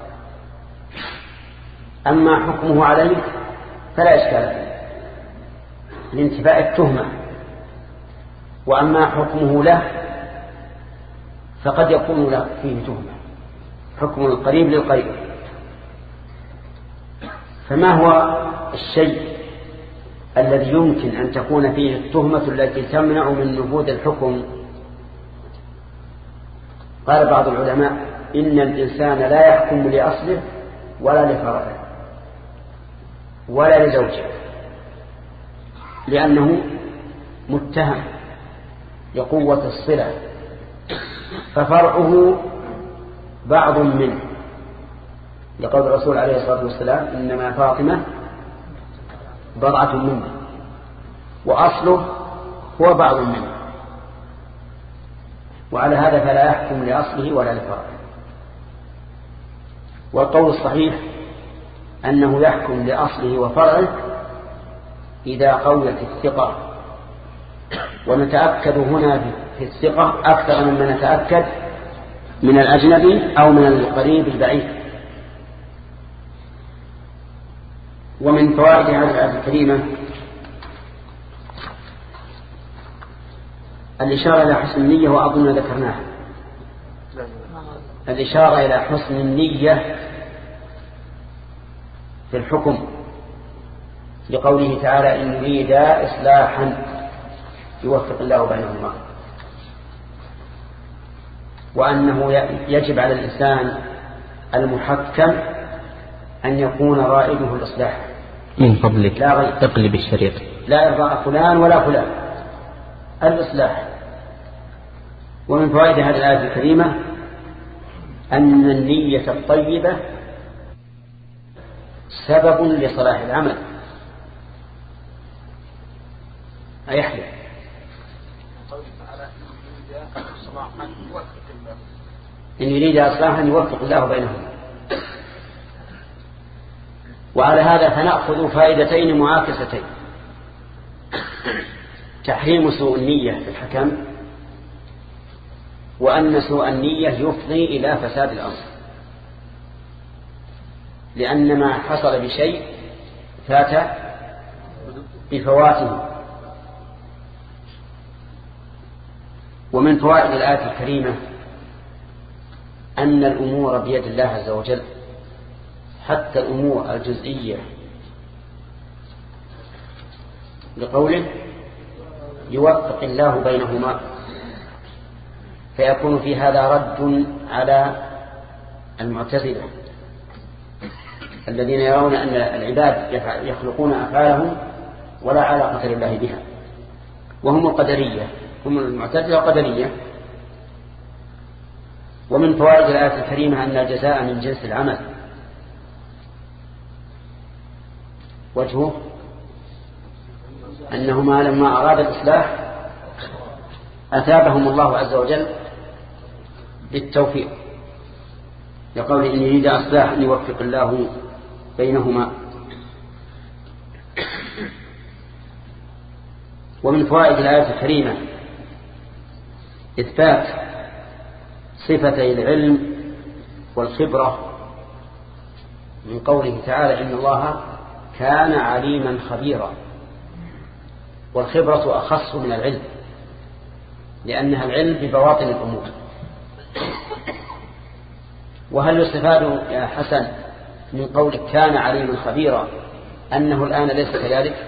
S1: أما حكمه عليه فلا إشكال فيه لانتفاء التهمة، وأما حكمه له فقد يكون له فيه تهمة، حكم القريب للقريب. فما هو الشيء الذي يمكن أن تكون فيه التهمة التي تمنع من نفوذ الحكم؟ قال بعض العلماء إن الإنسان لا يحكم لأصله ولا لفرعه ولا لزوجه، لأنه متهم لقوة الصلة، ففرعه بعض منه، لقول الرسول عليه الصلاة والسلام إنما فاطمة بضعة منه، وأصله هو بعض منه، وعلى هذا فلا يحكم لأصله ولا لفرعه. والقول الصحيح أنه يحكم لأصله وفرعه إذا قويت الثقة، ونتأكد هنا في الثقة أكثر مما نتأكد من الأجنبي أو من القريب البعيد. ومن فوائد هذه الآية الكريمة الإشارة إلى حسن النية، وأظن ذكرناها، الإشارة إلى حسن النية في الحكم، لقوله تعالى إن يريد إصلاحا يوفق الله بينهما، وأنه يجب على الإنسان المحكم أن يكون رائده الإصلاح.
S5: من فضلك تقلب الشريط.
S1: لا يرضى فلان ولا فلان، الإصلاح. ومن فوائد هذه الآية الكريمة أن النية الطيبة سبب لصلاح العمل. أيحلف إن يريد إصلاحا يوفق الله بينهم. وعلى هذا فنأخذ فائدتين معاكستين: تحريم سوء النية في الحكم، وأن سوء النية يفضي إلى فساد الأمر، لأن ما حصل بشيء فات بفواته. ومن فوائد الآية الكريمة أن الأمور بيد الله عز وجل، حتى الأمور الجزئية، لقوله يوفق الله بينهما، فيكون في هذا رد على المعتزلة الذين يرون أن العباد يخلقون أفعالهم ولا علاقة لله بها، وهم القدرية، هم المعتزلة القدرية. ومن فوائد الآية الكريمة أن الجزاء من جنس العمل، وجهه أنهما لما أراد الإصلاح أثابهم الله عز وجل بالتوفيق، يقول إن يريد إصلاح أن يوفق الله بينهما. ومن فوائد الآية الكريمة إثبات صفتي العلم والخبرة، من قوله تعالى إن الله كان عليما خبيرا. والخبرة أخص من العلم، لأنها العلم ببواطن الأمور. وهل يستفاد يا حسن من قولك كان عليما خبيرا أنه الآن ليس كذلك؟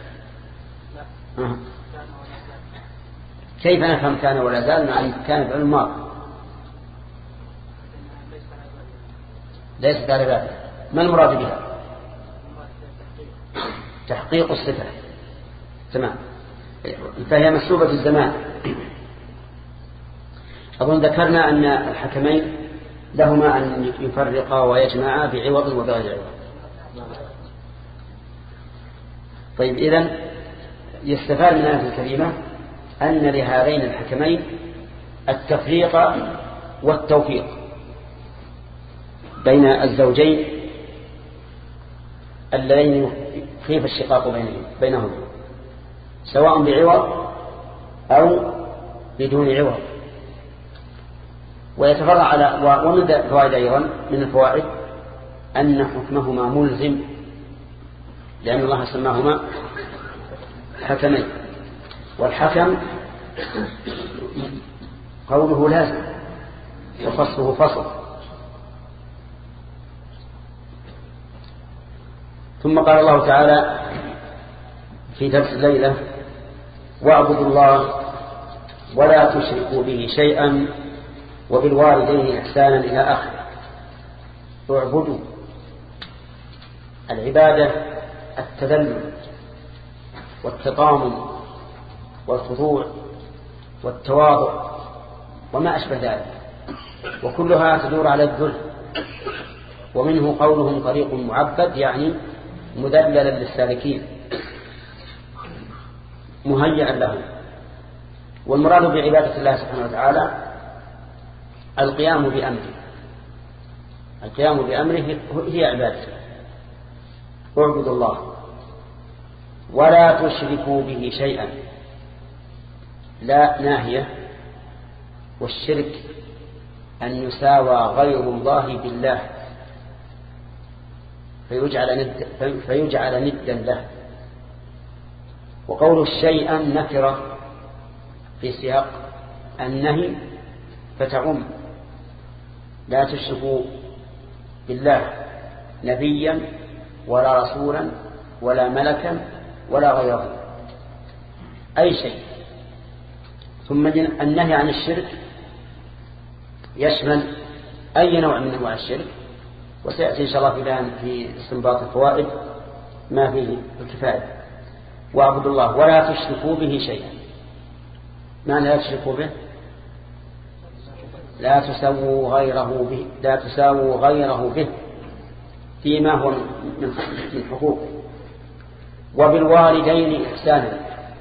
S1: كيف نفهم كان ولا زال مع أن كان في الماضي؟ ليست على ذلك. ما المراد بها؟ تحقيق الصفة. تمام. فهي مسلوبة الزمان. أظن ذكرنا أن الحكمين لهما أن يفرقا ويجمعا بعوض وبغير عوض. طيب، إذن يستفاد من هذه الكلمة أن لهذين الحكمين التفريق والتوفيق بين الزوجين اللذين خيف الشقاق بينهم، سواء بعوض أو بدون عوض. ويتفرع على ومن فوائد أيضا من الفوائد أن حكمهما ملزم، لأن الله سماهما حكمين، والحكم قوله لازم وفصله فصل. ثم قال الله تعالى في درس الليلة واعبدوا الله ولا تشركوا به شيئا وبالوالدين إحسانا إلى آخره. اعبدوا، العبادة التذلل والتضامن والخضوع والتواضع وما أشبه ذلك، وكلها تدور على الذل. ومنه قولهم طريق معبد، يعني مذللا للسالكين، مهيئا له. والمراد بعبادة الله سبحانه وتعالى القيام بأمره. القيام بأمره هي عبادته. اعبدوا الله ولا تشركوا به شيئا. لا ناهية، والشرك أن يساوى غير الله بالله فيجعل ندا له. وقول شيئا نكرة في سياق النهي فتعم. لا تشركوا بالله نبيا ولا رسولا ولا ملكا ولا غيره أي شيء. ثم النهي عن الشرك يشمل أي نوع من أنواع الشرك، وسيأتي إن شاء الله في بيان في استنباط الفوائد ما فيه الكفاية. واعبدوا الله ولا تشركوا به شيئا. معنى لا تشركوا به لا تساووا غيره به فيما هو من حقوق. وبالوالدين إحسانا.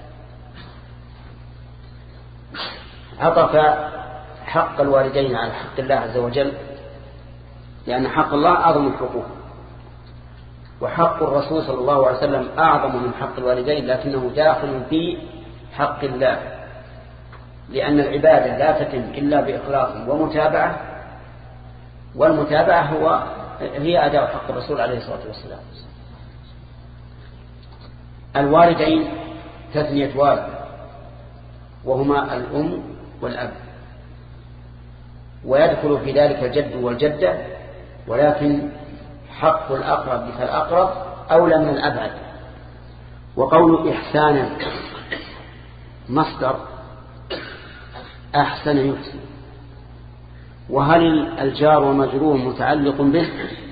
S1: عطف حق الوالدين على حق الله عز وجل، لأن حق الله أعظم الحقوق، وحق الرسول صلى الله عليه وسلم أعظم من حق الوالدين، لكنه داخل في حق الله، لأن العبادة لا تتم إلا بإخلاص ومتابعة، والمتابعة هي أداء حق الرسول عليه الصلاة والسلام. الوالدين تثنية والد، وهما الأم والأب، ويدخل في ذلك الجد والجدة، ولكن حق الأقرب فالأقرب أولى من الأبعد. وقول إحسانا مصدر أحسن يحسن. وهل الجار ومجرور متعلق به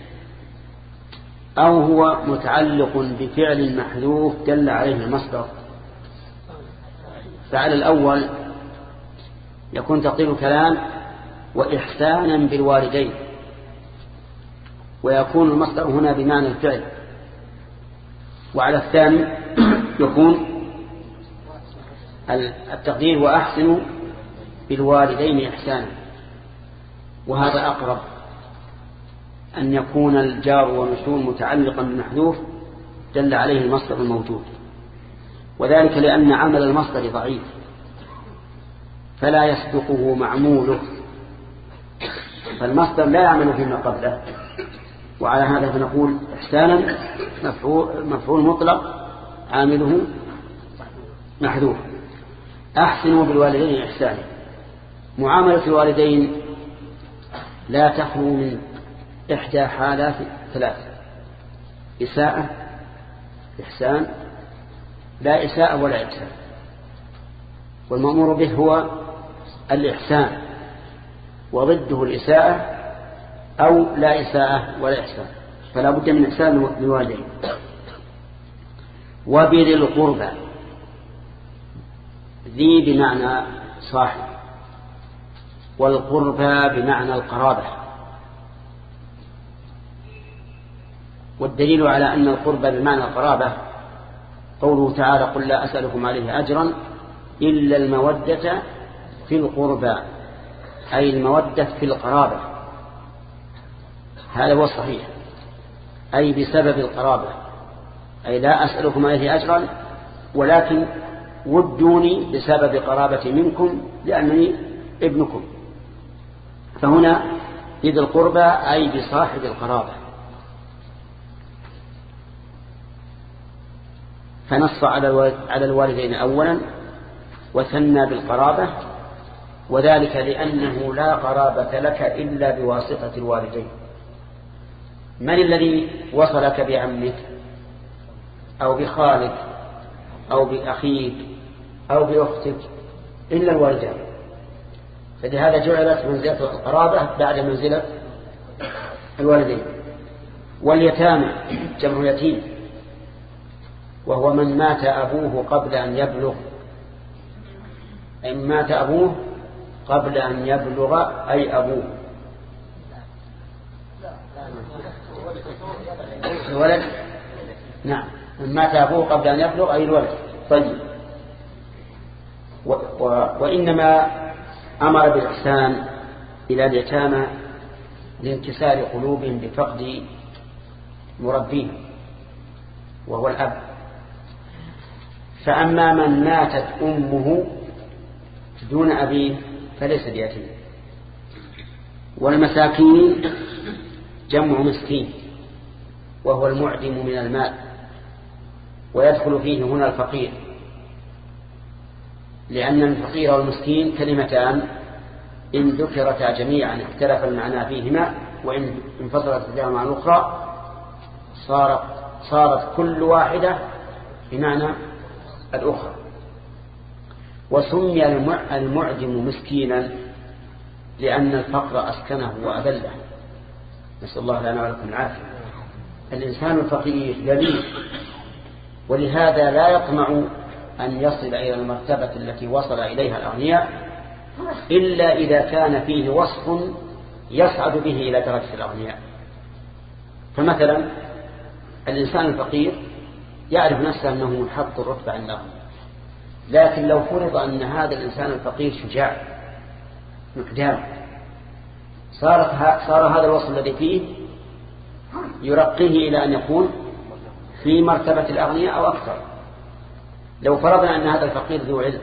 S1: أو هو متعلق بفعل محذوف دل عليه المصدر؟ فعلى الأول يكون تقدير الكلام وإحسانا بالوالدين، ويكون المصدر هنا بمعنى الفعل. وعلى الثاني يكون التقدير وأحسنوا بالوالدين إحسانا. وهذا أقرب أن يكون الجار والمجرور متعلقا بالمحذوف دل عليه المصدر الموجود، وذلك لأن عمل المصدر ضعيف فلا يسبقه معموله، فالمصدر لا يعمل فيما قبله. وعلى هذا فنقول إحسانا مفعول مطلق عامله محذوف. أحسنوا بالوالدين إحسانا. معاملة الوالدين لا تخلو من إحدى حالات ثلاث: إساءة، إحسان، لا إساءة ولا إحسان. والمأمور به هو الإحسان، وضده الإساءة أو لا إساءة ولا إحسان، فلا بد من إحسان للوالدين. وبذي القربى، ذي بمعنى صاحب، والقربى بمعنى القرابة. والدليل على أن القربى بمعنى القرابة قوله تعالى: قل لا أسألكم عليه أجرا إلا المودة في القربى، أي المودة في القرابة. هذا هو الصحيح، أي بسبب القرابة، أي لا أسألكم عليه أجرا ولكن ودوني بسبب قرابتي منكم لأنني ابنكم. فهنا بذي القربى أي بصاحب القرابة. فنص على الوالدين أولا وثنى بالقرابة، وذلك لأنه لا قرابة لك إلا بواسطة الوالدين. من الذي وصلك بعمك أو بخالك أو بأخيك أو بأختك إلا الوالدين؟ فلهذا جعلت منزلة القرابة بعد منزلة الوالدين. واليتامى جمع يتيم، وهو من مات أبوه قبل أن يبلغ، إن مات أبوه قبل أن يبلغ أي أبوه الولد. نعم، من مات أبوه قبل أن يبلغ أي الولد. طيب، وإنما أمر بالإحسان إلى اليتامى لانكسار قلوبهم بفقد مربيهم وهو الأب. فأما من ماتت أمه دون أبيه فليس بيتيم. والمساكين جمع مسكين وهو المعدم من المال، ويدخل فيه هنا الفقير، لأن الفقير والمسكين كلمتان إن ذكرتا جميعا اختلف المعنى فيهما، وإن انفصلت إحداهما عن الأخرى صارت كل واحدة بمعنى الأخرى. وسمي المعدم مسكينا لأن الفقر أسكنه وأذله، نسأل الله لنا ولكم العافية. الإنسان الفقير ذليل، ولهذا لا يطمع أن يصل إلى المرتبة التي وصل إليها الأغنياء إلا إذا كان فيه وصف يصعد به إلى درجة الأغنياء. فمثلا الإنسان الفقير يعرف نفسه أنه منحط الرتبة عند الأغنياء، لكن لو فرض أن هذا الإنسان الفقير شجاع مقدام صار هذا الوصف الذي فيه يرقيه إلى أن يكون في مرتبة الأغنياء أو أكثر. لو فرضنا أن هذا الفقير ذو علم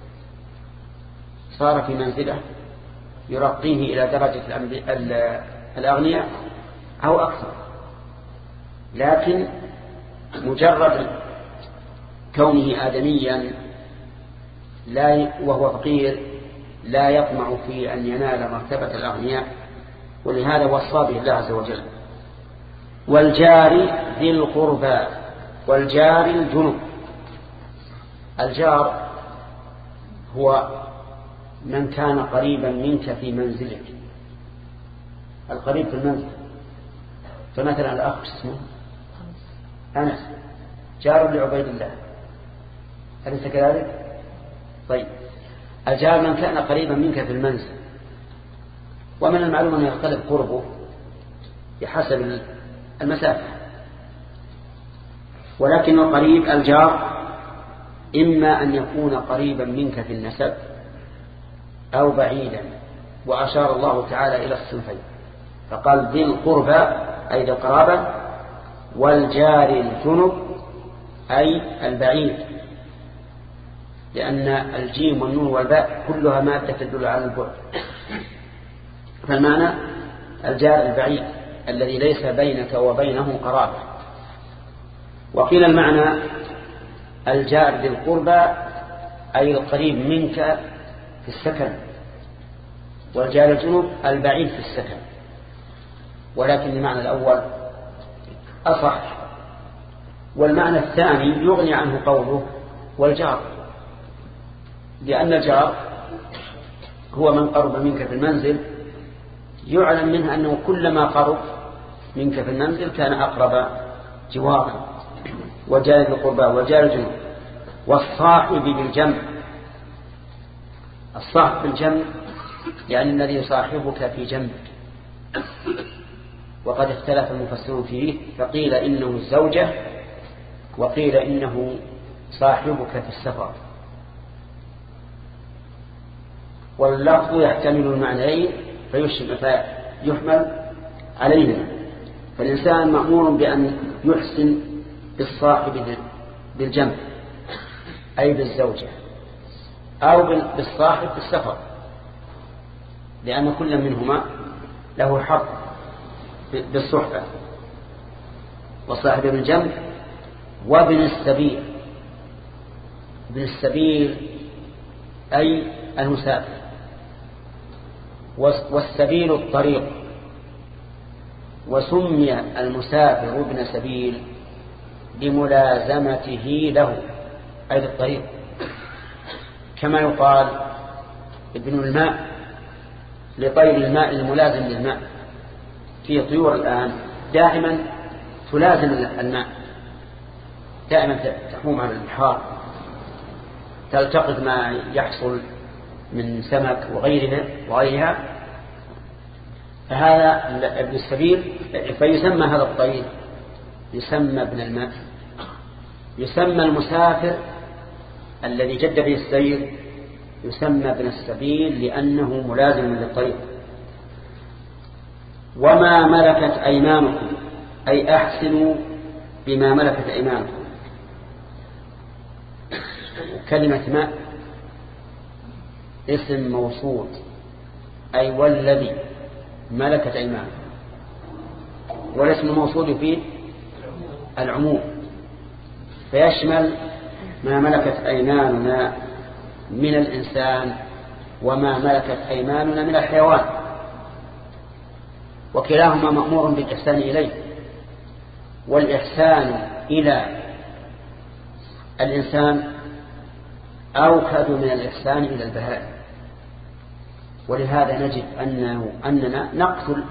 S1: صار في منزله يرقيه إلى درجة الأغنياء أو أكثر، لكن مجرد كونه آدميا وهو فقير لا يطمع في أن ينال مرتبة الأغنياء، ولهذا وصى به الله عز وجل. والجار ذي القربى والجار الجنب. الجار هو من كان قريبا منك في منزلك، القريب في المنزل. فمثلا الأخ اسمه أنس جار لعبيد الله، أليس كذلك؟ طيب، الجار من كان قريبا منك في المنزل، ومن المعلوم أن يختلف قربه بحسب المسافة، ولكن قريب الجار إما أن يكون قريبا منك في النسب أو بعيدا، وأشار الله تعالى إلى الصنفين فقال ذي القربى أي ذي القرابة، والجار الجنب أي البعيد، لأن الجيم والنون والباء كلها مادة تدل على البعد. فالمعنى الجار البعيد الذي ليس بينك وبينه قرابة. وقيل المعنى الجار ذي القربى أي القريب منك في السكن، والجار الجنوب البعيد في السكن، ولكن المعنى الأول أصح. والمعنى الثاني يغني عنه قوله والجار، لأن الجار هو من قرب منك في المنزل يعلم منه أنه كلما قرب منك في المنزل كان أقرب جوارا. وجار القربى وجار الجنوب. والصاحب بالجنب. الصاحب بالجنب يعني الذي يصاحبك في جنبك، وقد اختلف المفسرون فيه، فقيل إنه الزوجة وقيل إنه صاحبك في السفر، واللفظ يحتمل المعنيين فيحمل علينا. فالإنسان مأمور بأن يحسن بالصاحب بالجنب أي بالزوجة، أو بالصاحب في السفر، لأن كل منهما له حق بالصحبة. والصاحب بالجنب وابن السبيل. ابن السبيل أي المسافر، والسبيل الطريق. وسمي المسافر ابن سبيل لملازمته له أي للطريق، كما يقال ابن الماء لطير الماء الملازم للماء. في طيور الآن دائما تلازم الماء، دائما تحوم على البحار تلتقط ما يحصل من سمك وغيرها. فهذا ابن السبيل، فيسمى هذا الطير يسمى ابن الماء. يسمى المسافر الذي جد به السير يسمى ابن السبيل لأنه ملازم للطريق. وما ملكت أيمانكم أي أحسنوا بما ملكت أيمانكم. كلمة ما اسم موصول أي والذي ملكت أيمانكم، والاسم الموصول يفيد العموم فيشمل ما ملكت أيماننا من الإنسان وما ملكت أيماننا من الحيوان، وكلاهما مأمور بالإحسان إليه، والإحسان إلى الإنسان أوكد من الإحسان إلى البهائم. ولهذا نجد أننا نقتل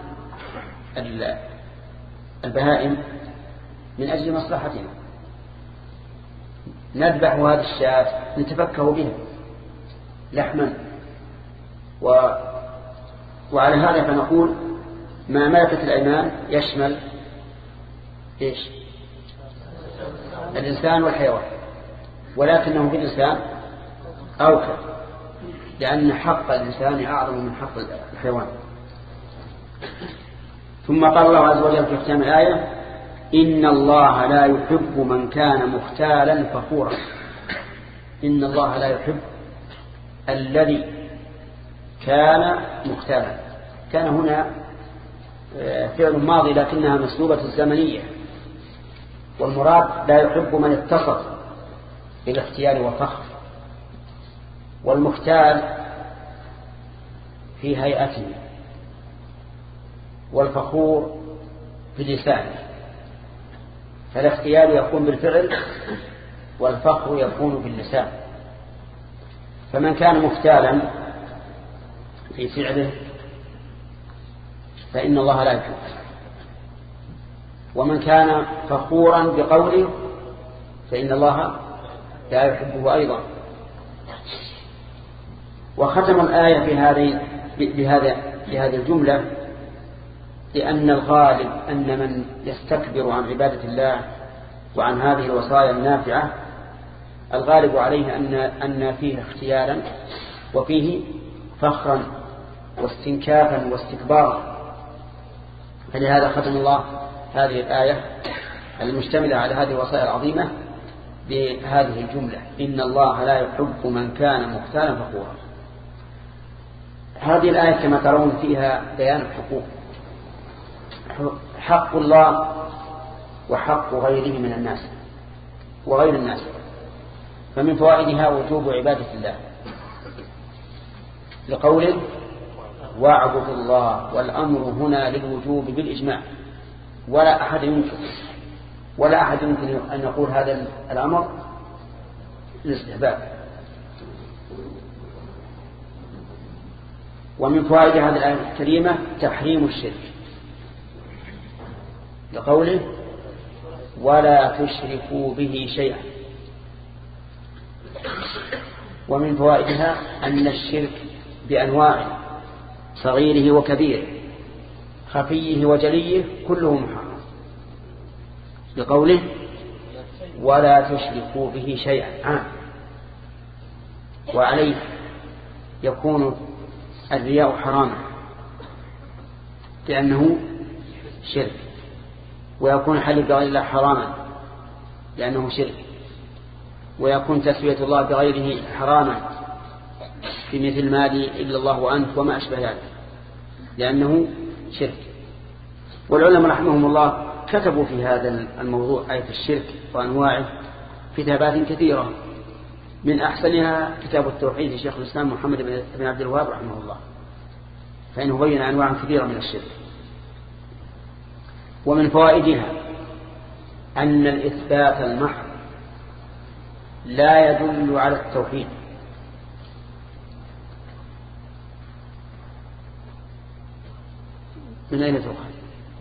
S1: البهائم من أجل مصلحتنا، نذبح هذه الشاة نتفكه بها لحما وعلى هذا فنقول ما ملكت الأيمان يشمل إيش؟ الإنسان والحيوان، ولكنه في الإنسان أوكد لأن حق الإنسان أعظم من حق الحيوان. ثم قال الله عز وجل في ختام الآية إن الله لا يحب من كان مختالا فخورا. إن الله لا يحب الذي كان مختالا. كان هنا فعل ماضي لكنها مسلوبة الزمنية، والمراد لا يحب من اتصف بالاختيال والفخر. والمختال في هيئته والفخور في لسانه، فالاختيال يكون بالفعل والفخر يكون باللسان. فمن كان مختالا في فعله فإن الله لا يحبه، ومن كان فخورا بقوله فإن الله لا يحبه أيضا. وختم الآية بهذه الجملة لأن الغالب أن من يستكبر عن عبادة الله وعن هذه الوصايا النافعة الغالب عليه أن فيه اختيالا وفيه فخرا واستنكافا واستكبارا. فلهذا ختم الله هذه الآية المشتملة على هذه الوصايا العظيمة بهذه الجملة إن الله لا يحب من كان مختالا فخورا. هذه الآية كما ترون فيها بيان الحقوق، حق الله وحق غيره من الناس وغير الناس. فمن فوائدها وجوب عبادة الله لقوله واعبد الله، والأمر هنا للوجوب بالإجماع، ولا أحد يمكن أن يقول هذا الأمر للاستحباب. ومن فوائد هذه الآية الكريمة تحريم الشرك لقوله ولا تشركوا به شيئا. ومن فوائدها أن الشرك بأنواعه صغيره وكبيره خفيه وجليه كله محرم لقوله ولا تشركوا به شيئا. وعليه يكون الرياء حراما لأنه شرك، ويكون حلف بغير الله حراما لأنه شرك، ويكون تسوية الله بغيره حراما في مثل ما لي إلا الله وأنت وما أشبه ذلك لأنه شرك. والعلماء رحمهم الله كتبوا في هذا الموضوع آية الشرك وأنواعه كتابات كثيرة، من أحسنها كتاب التوحيد لشيخ الإسلام محمد بن عبد الوهاب رحمه الله، فإنه بين أنواع كثيرة من الشرك. ومن فوائدها أن الإثبات المحض لا يدل على التوحيد، من أين تؤخذ؟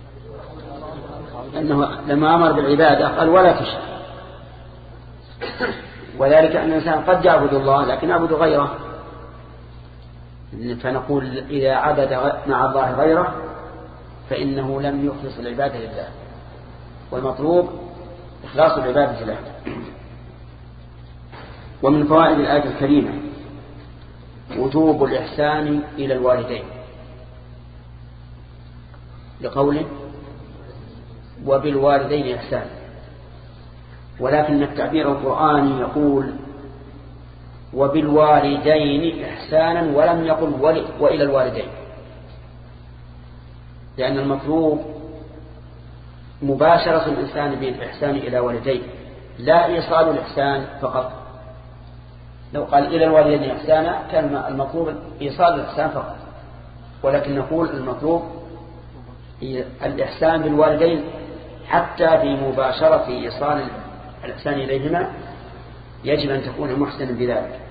S1: أنه لما أمر بالعبادة قال ولا تشرك، وذلك أن الإنسان قد يعبد الله لكن يعبد غيره، فنقول إذا عبد مع الله غيره فإنه لم يخلص العبادة لله، والمطلوب إخلاص العبادة له. ومن فوائد الآية الكريمة وجوب الإحسان إلى الوالدين لقوله وبالوالدين إحسان، ولكن التعبير القرآني يقول وبالوالدين إحسانا ولم يقل وإلى الوالدين، لأن المطلوب مباشرة الإنسان بالإحسان إلى والديه لا إيصال الإحسان فقط. لو قال إلى الوالدين إحسانا كان المطلوب إيصال الإحسان فقط، ولكن نقول المطلوب الإحسان بالوالدين حتى في مباشرة إيصال الإحسان إليهما يجب أن تكون محسنا بذلك.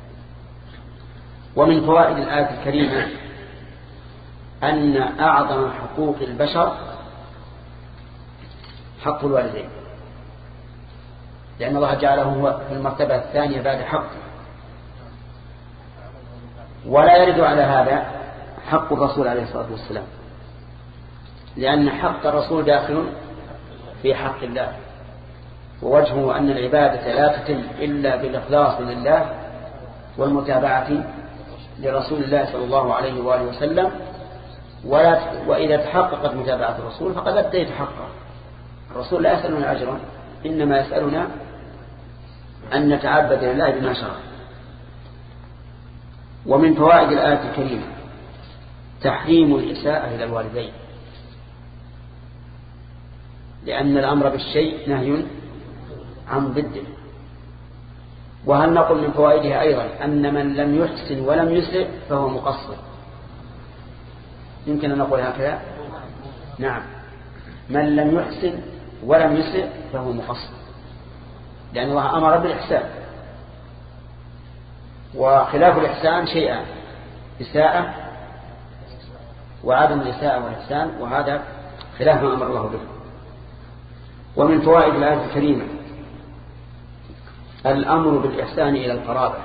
S1: ومن فوائد الآية الكريمة أن أعظم حقوق البشر حق الوالدين، لأن الله جعله هو في المرتبة الثانية بعد حق، ولا يرد على هذا حق الرسول عليه الصلاة والسلام، لأن حق الرسول داخل في حق الله، ووجهه أن العبادة لا تتم إلا بالإخلاص لله والمتابعة لرسول الله صلى الله عليه وآله وسلم، وإذا تحققت متابعة الرسول فقد أديت حقه. الرسول لا يسألنا أجرا، إنما يسألنا أن نتعبد لله بما شرع. ومن فوائد الآية الكريمة تحريم الإساءة إلى الوالدين، لأن الأمر بالشيء نهي عن ضده. وهل نقول من فوائدها أيضا أن من لم يحسن ولم يسئ فهو مقصر؟ يمكن أن نقول هكذا، نعم، من لم يحسن ولم يسئ فهو مقصر، لأن الله أمر بالإحسان، وخلاف الإحسان شيئان: إساءة وعدم الإساءة والإحسان، وهذا خلاف ما أمر الله به. ومن فوائد الآية الكريمة الأمر بالإحسان إلى القرابة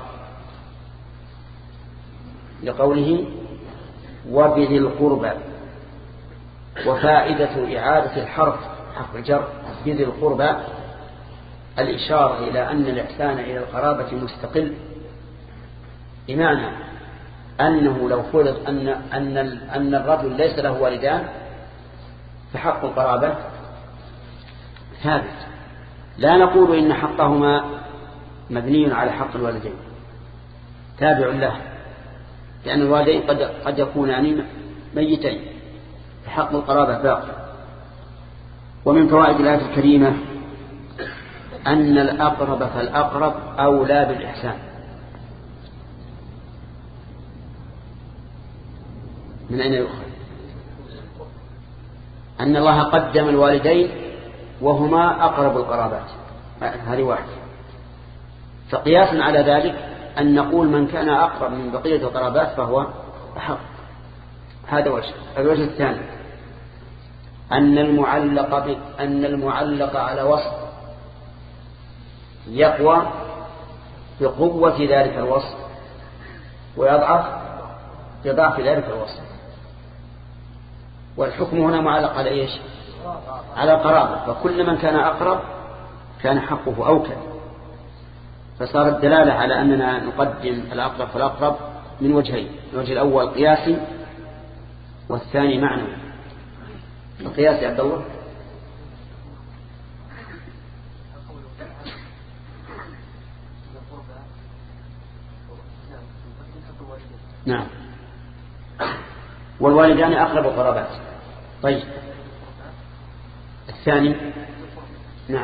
S1: لقوله وبذي القربى، وفائدة إعادة الحرف حرف الجر بذي القربى الإشارة إلى أن الإحسان إلى القرابة مستقل، بمعنى أنه لو فرض أن الرجل ليس له والدان فحق القرابة ثابت، لا نقول إن حقهما مبني على حق الوالدين، تابع له، لأن الوالدين قد يكونان ميتين، فحق القرابة باقي. ومن فوائد الآية الكريمة أن الأقرب فالأقرب أولى بالإحسان. من أين يؤخذ؟ أن الله قدم الوالدين وهما أقرب القرابات، هذه واحدة. فقياسا على ذلك أن نقول من كان أقرب من بقية القرابات فهو أحق. هذا وجه. الوجه الثاني أن المعلق على وصف يقوى بقوة ذلك الوصف ويضعف بضعف ذلك الوصف، والحكم هنا معلق على إيش؟ على القرابة، فكل من كان أقرب كان حقه أوكل. فصارت الدلالة على أننا نقدم الأقرب فالأقرب من وجهين: الوجه الأول قياسي والثاني معنوي. القياسي عبد الله. نعم، والوالدان أقرب القرابات. طيب الثاني نعم،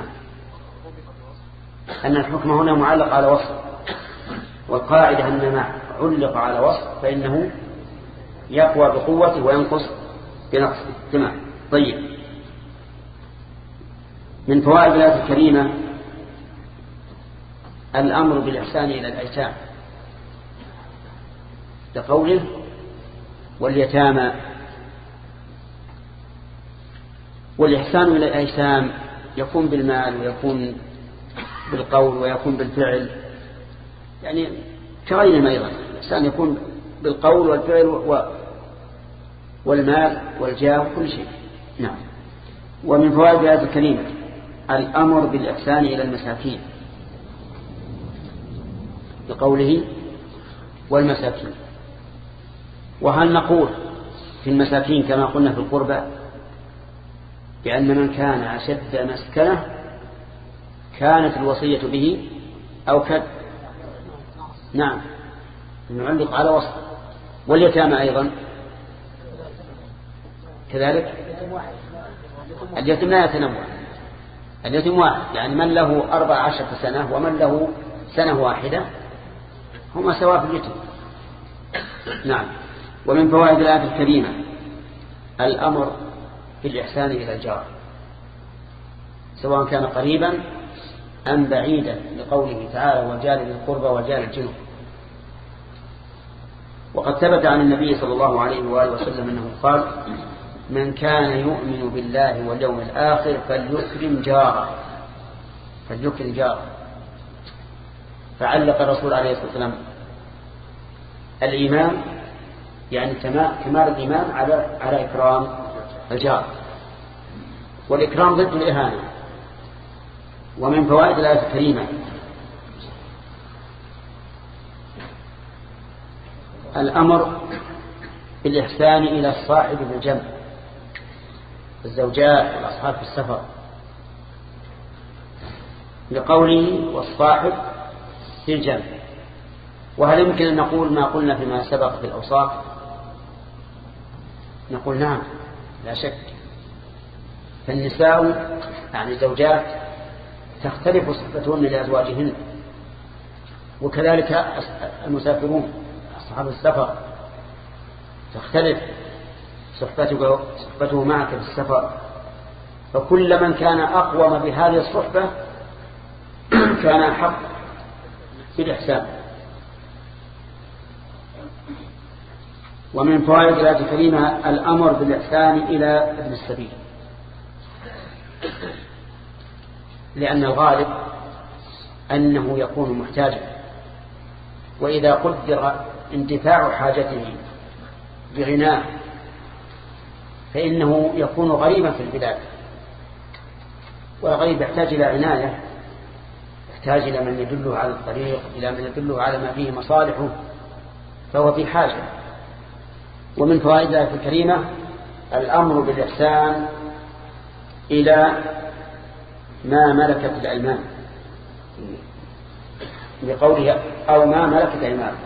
S1: أن الحكم هنا معلق على وصف، والقاعدة أن ما علق على وصف فإنه يقوى بقوته وينقص بنقصه. تمام. طيب من فوائد الآية الكريمة الأمر بالإحسان إلى الأيتام لقوله واليتامى. والإحسان إلى الأيتام يكون بالمال ويكون بالقول ويكون بالفعل، يعني كغيرهم أيضا. الإحسان يكون بالقول والفعل والمال والجاه وكل شيء. نعم. ومن فوائد الآية الكريمة الأمر بالإحسان إلى المساكين لقوله والمساكين. وهل نقول في المساكين كما قلنا في القربى بأن من كان أشد مسكنة كانت الوصية به أو نعم نعلق على وصف. واليتامى أيضا كذلك. اليتيم لا يتنوع، اليتيم واحد، يعني من له 14 سنة ومن له سنة واحدة هما سواء في اليتيم. نعم. ومن فوائد الآية الكريمة الأمر بالإحسان إلى الجار سواء كان قريبا أم بعيدا، لقوله تعالى والجار ذي القربى والجار الجنب. وقد ثبت عن النبي صلى الله عليه وآله وسلم أنه قال من كان يؤمن بالله واليوم الآخر فليكرم جاره. فعلق الرسول عليه الصلاة والسلام الإيمان يعني كمال الإيمان على إكرام الجار، والإكرام ضد الإهانة. ومن فوائد الآية الكريمة الأمر بالإحسان إلى الصاحب بالجنب، الزوجات والأصحاب في السفر، لقوله والصاحب في الجنب. وهل يمكن أن نقول ما قلنا فيما سبق في الأوصاف؟ نقول نعم لا شك. فالنساء يعني الزوجات تختلف صحبتهن لأزواجهن، وكذلك المسافرون أصحاب السفر تختلف صحبته معك في السفر. فكل من كان أقوم بهذه الصحبة كان أحق بالإحسان. ومن فوائد الآية الكريمة الأمر بالإحسان إلى ابن السبيل، لأن الغالب أنه يكون محتاجا، وإذا قدر اندفاع حاجته بغناه فإنه يكون غريبا في البلاد، والغريب يحتاج إلى عناية، يحتاج إلى من يدله على الطريق، إلى من يدله على ما فيه مصالحه، فهو في حاجة. ومن فوائد الآية الكريمة الأمر بالإحسان إلى ما ملكت الأيمان، بقولها أو ما ملكت أيمانكم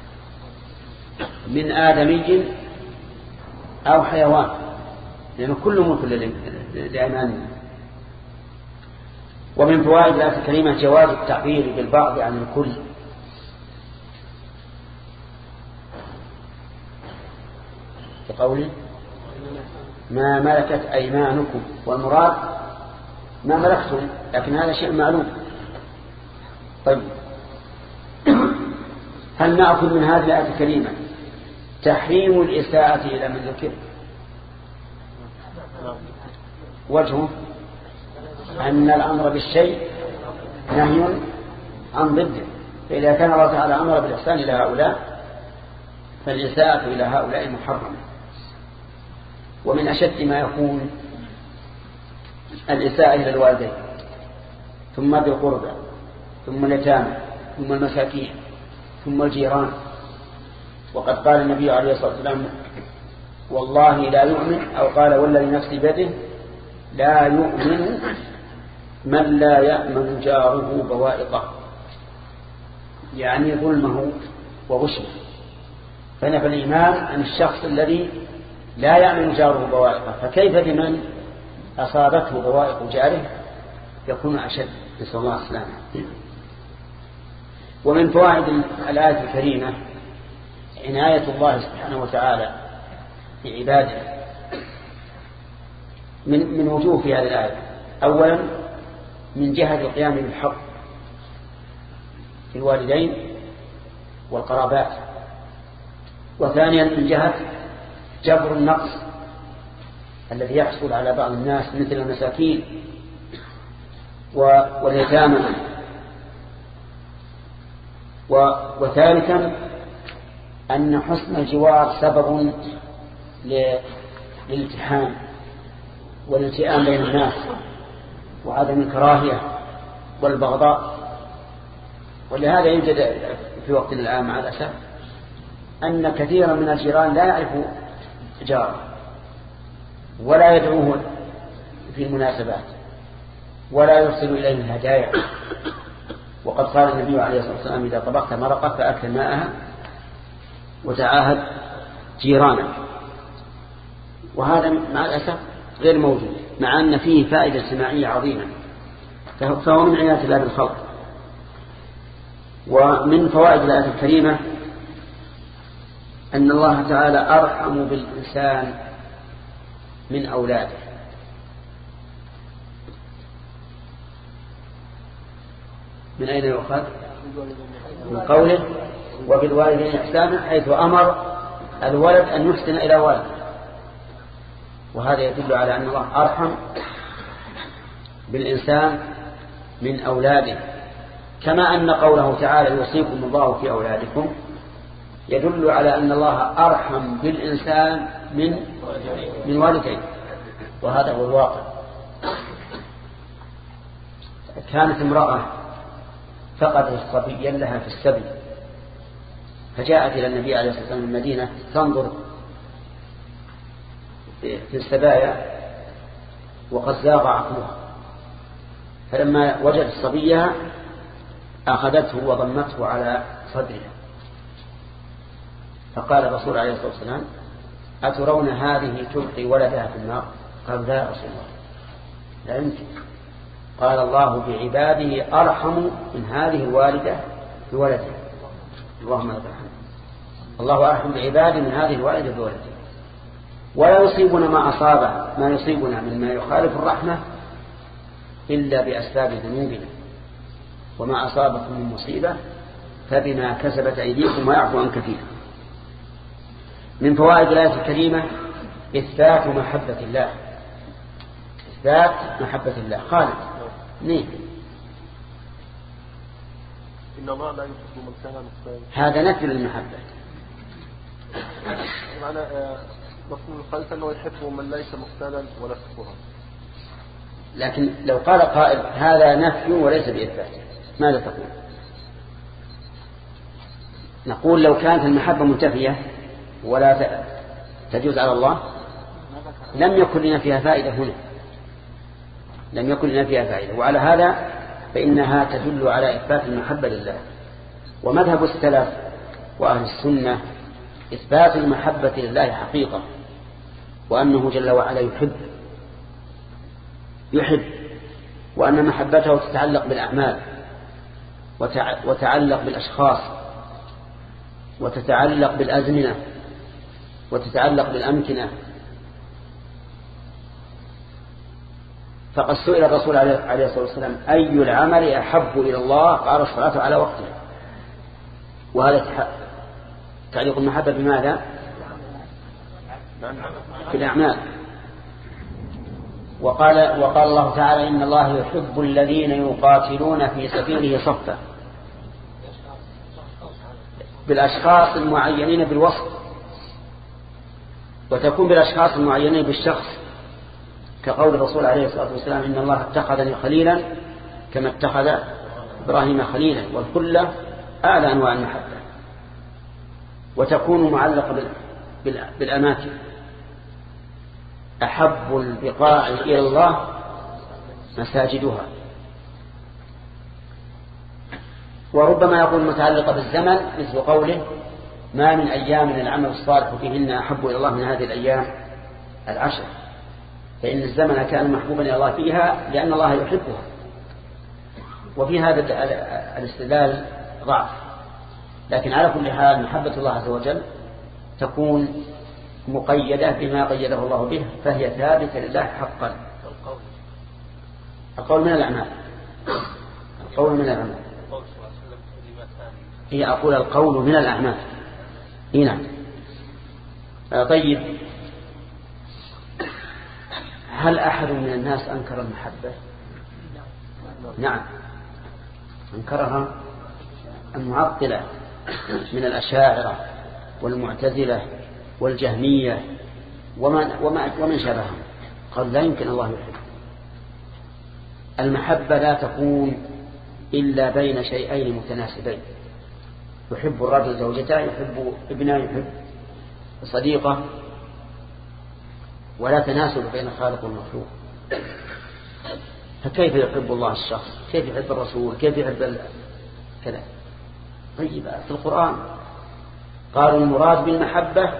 S1: من آدمي أو حيوان، لأنه كل ملك لأيماننا. ومن فوائد الآية الكريمة جواز التعبير بالبعض عن الكل، بقوله ما ملكت أيمانكم، والمراد ما ملكتم، لكن هذا شيء معلوم. طيب هل نأخذ من هذه الآية الكريمة تحريم الإساءة إلى من ذكر؟ وجهه أن الأمر بالشيء نهي عن ضده، فإذا كان الله تعالى أمر بالإحسان إلى هؤلاء فالإساءة إلى هؤلاء محرمة. ومن أشد ما يكون الإساءة إلى الوالدين، ثم ذي القربى، ثم اليتامى، ثم المساكين، ثم الجيران. وقد قال النبي عليه الصلاة والسلام والله لا يؤمن، أو قال والذي نفسي بيده لا يؤمن من لا يأمن جاره بوائقه، يعني ظلمه وغشه. فنفى الإيمان عن الشخص الذي لا يأمن جاره بوائقه، فكيف بمن أصابته بوائق جاره يكون أشد، نسأل الله السلامة. ومن فوائد الآية الكريمة عناية الله سبحانه وتعالى بعباده من وجوه في هذه الآية. أولا من جهة القيام بالحق في الوالدين والقرابات، وثانيا من جهة جبر النقص الذي يحصل على بعض الناس مثل المساكين واليتامى، وثالثا أن حسن الجوار سبب للالتحام والالتئام بين الناس وعدم الكراهية والبغضاء. ولهذا يوجد في وقتنا الآن مع الأسف أن كثيرا من الجيران لا يعرف جاره ولا يدعوه في المناسبات ولا يرسل إليه الهدايا. وقد قال النبي عليه الصلاة والسلام: إذا طبخت مرقة فأكل ماءها وتعاهد جيرانك. وهذا مع الأسف غير موجود، مع أن فيه فائدة اجتماعية عظيمة، فهو من عناية الله بالخلق. ومن فوائد الآية الكريمة أن الله تعالى أرحم بالإنسان من أولاده. من أين يؤخذ؟ من قوله: وبالوالدين إحسانا، حيث أمر الولد أن يحسن إلى والده. وهذا يدل على أن الله أرحم بالإنسان من أولاده، كما أن قوله تعالى: يوصيكم الله في أولادكم، يدل على أن الله أرحم بالإنسان من والديه. وهذا هو الواقع. كانت امرأة فقدت صبيا لها في السبي، فجاءت إلى النبي عليه الصلاة والسلام من المدينة تنظر في السبايا وقد زاغ عقلها، فلما وجدت صبيها أخذته وضمته على صدرها، فقال الرسول عليه الصلاة والسلام: أترون هذه تلقي ولدها في النار؟ قال: لا يا رسول الله، لا يمكن. قال: الله بعباده أرحم من هذه الوالدة بولدها. اللهم لك الحمد. الله أرحم بعباده من هذه الوالدة بولدها. ولا يصيبنا ما يصيبنا مما يخالف الرحمة إلا بأسباب ذنوبنا، وما أصابكم من مصيبة فبما كسبت أيديكم ويعفو عن كثير. من فوائد الآية الكريمة إثبات محبة الله. إثبات محبة الله. خالد نعم.
S6: إن الله لا يحب من كان مختالا.
S1: هذا نفي للمحبة.
S6: معنى مفهوم الخالف أنه يحب من ليس مختالا ولا كفورا.
S1: لكن لو قال قائل هذا نفي وليس بإثبات، ماذا تقول؟ نقول لو كانت المحبة منتفية ولا تجوز على الله لم يكن لنا فيها فائدة هنا، لم يكن لنا فيها فائدة. وعلى هذا فإنها تدل على إثبات المحبة لله. ومذهب السلف وأهل السنة إثبات المحبة لله حقيقة، وأنه جل وعلا يحب، وأن محبته تتعلق بالأعمال وتتعلق بالأشخاص وتتعلق بالأزمنة وتتعلق بالأمكنة. فقد سئل الرسول عليه الصلاة والسلام: أي العمل أحب إلى الله؟ قال: الصلاة على وقتها. وهذا تعليق المحبة بماذا؟ في الأعمال. وقال الله تعالى: إن الله يحب الذين يقاتلون في سبيله صفا، بالأشخاص المعينين بالوصف، وتكون بالأشخاص المعينين بالشخص، كقول الرسول عليه الصلاة والسلام: إن الله اتخذني خليلا كما اتخذ إبراهيم خليلا. والخلة أعلى أنواع المحبة. وتكون معلقة بالأماكن، أحب البقاع إلى الله مساجدها. وربما يكون متعلقة بالزمن، مثل قوله: ما من أيام العمل الصالح فيهن أحب إلى الله من هذه الأيام العشر، فإن الزمن كان محبوبا إلى الله فيها لأن الله يحبها. وفي هذا الاستدلال ضعف، لكن على كل حال محبة الله عز وجل تكون مقيدة بما قيده الله به، فهي ثابتة لله حقا. القول من الأعمال. القول من الأعمال. هي أقول القول من الأعمال. نعم. طيب، هل أحد من الناس أنكر المحبة؟ نعم، أنكرها المعطلة من الأشاعرة والمعتزلة والجهمية ومن شابههم. قال: لا يمكن الله يحب. المحبة لا تكون إلا بين شيئين متناسبين، يحب الرجل زوجته، يحب ابنه، يحب صديقه، ولا تناسب بين الخالق والمخلوق. فكيف يحب الله الشخص؟ كيف يحب الرسول؟ كيف يحب كذا؟ طيب في القرآن قالوا المراد بالمحبة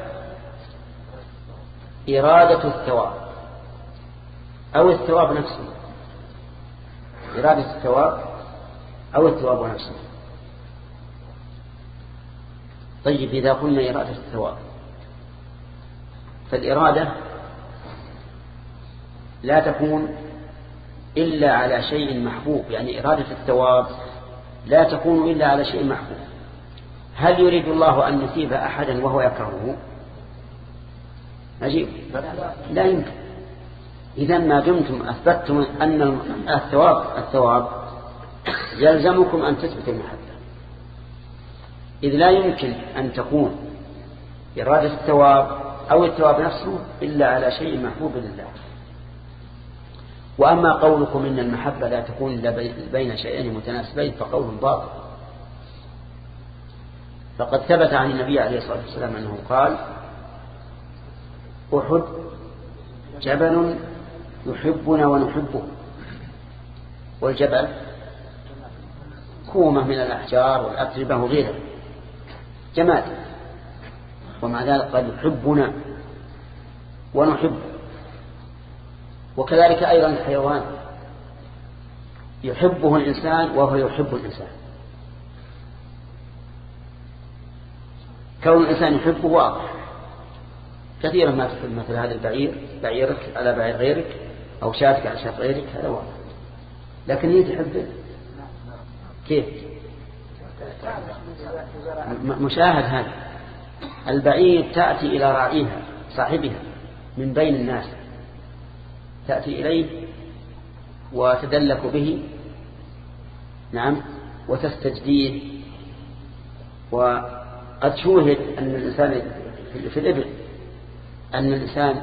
S1: إرادة الثواب أو الثواب نفسه، إرادة الثواب أو الثواب نفسه. طيب إذا قلنا إرادة الثواب فالإرادة لا تكون إلا على شيء محبوب، يعني إرادة الثواب لا تكون إلا على شيء محبوب. هل يريد الله أن يثيب أحدا وهو يكرهه؟ عجيب، لا يمكن. إذا ما دمتم أثبتتم أن الثواب يلزمكم أن تثبت المحبة، إذ لا يمكن أن تكون إرادة الثواب أو الثواب نفسه إلا على شيء محبوب لله. وأما قولكم إن المحبة لا تكون إلا بين شيئين متناسبين فقول باطل. فقد ثبت عن النبي عليه الصلاة والسلام أنه قال: أحد جبل يحبنا ونحبه. والجبل كومة من الأحجار والأتربة وغيرها، جماد، ومع ذلك قال يحبنا ونحبه. وكذلك أيضا الحيوان يحبه الإنسان وهو يحب الإنسان. كون الإنسان يحبه واضح، كثيرا ما تحب مثل هذا البعير، بعيرك على بعير غيرك، أو شاتك على شات غيرك، هذا واضح. لكن هي تحبه كيف؟ مشاهد هذا. البعير تأتي إلى راعيها صاحبها من بين الناس، تأتي إليه وتدلك به، نعم، وتستجديه. وقد شوهد أن الإنسان في الإبل أن الإنسان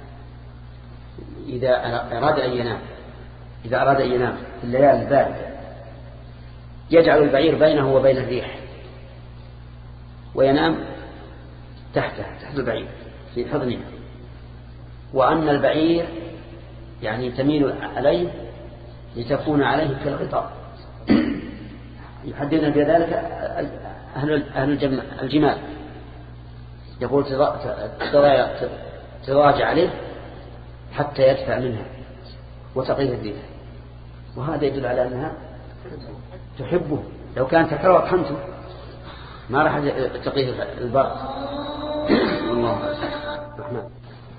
S1: إذا أراد أن ينام في الليالي الباردة يجعل البعير بينه وبين الريح وينام تحت البعير في حضنه، وأن البعير يعني تميل عليه لتكون عليه كالغطاء. يحددنا بذلك أهل الجمال، يقول تضاجع عليه حتى يدفع منها وتقيه الريح، وهذا يدل على أنها تحبه. لو كانت تكره حمته ما راح تقيه البرد. الله الرحمن.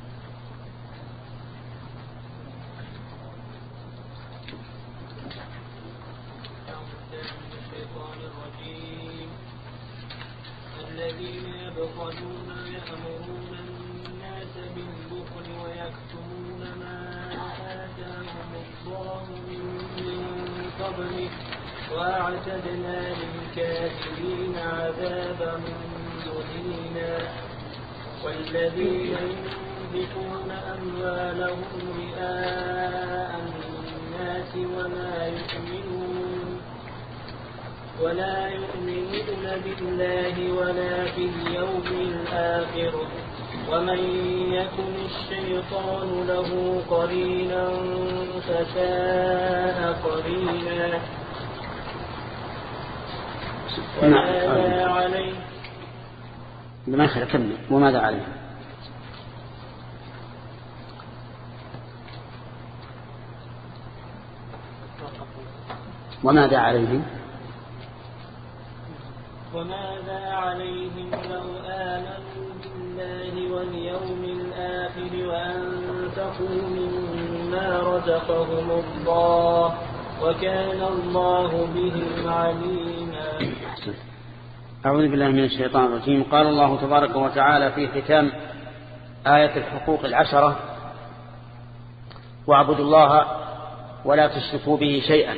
S7: الذين يبخلون يأمرون الناس بالبخل ويكتمون ما آتاهم الله من فضله وأعتدنا للكافرين عذابا مهينا. والذين ينفقون أموالهم رئاء الناس ولا يؤمنون بالله ولا باليوم الآخر ومن يكن الشيطان له قرينا فساء قرينا. وماذا عليه
S1: لما كمل. وماذا عليه وماذا عليهم
S7: لو آمنوا بالله واليوم الآخر وأنفقوا مما رزقهم الله وكان الله بهم عليما.
S1: أعوذ بالله من الشيطان الرجيم. قال الله تبارك وتعالى في ختام آية الحقوق 10: واعبدوا الله ولا تشركوا به شيئا.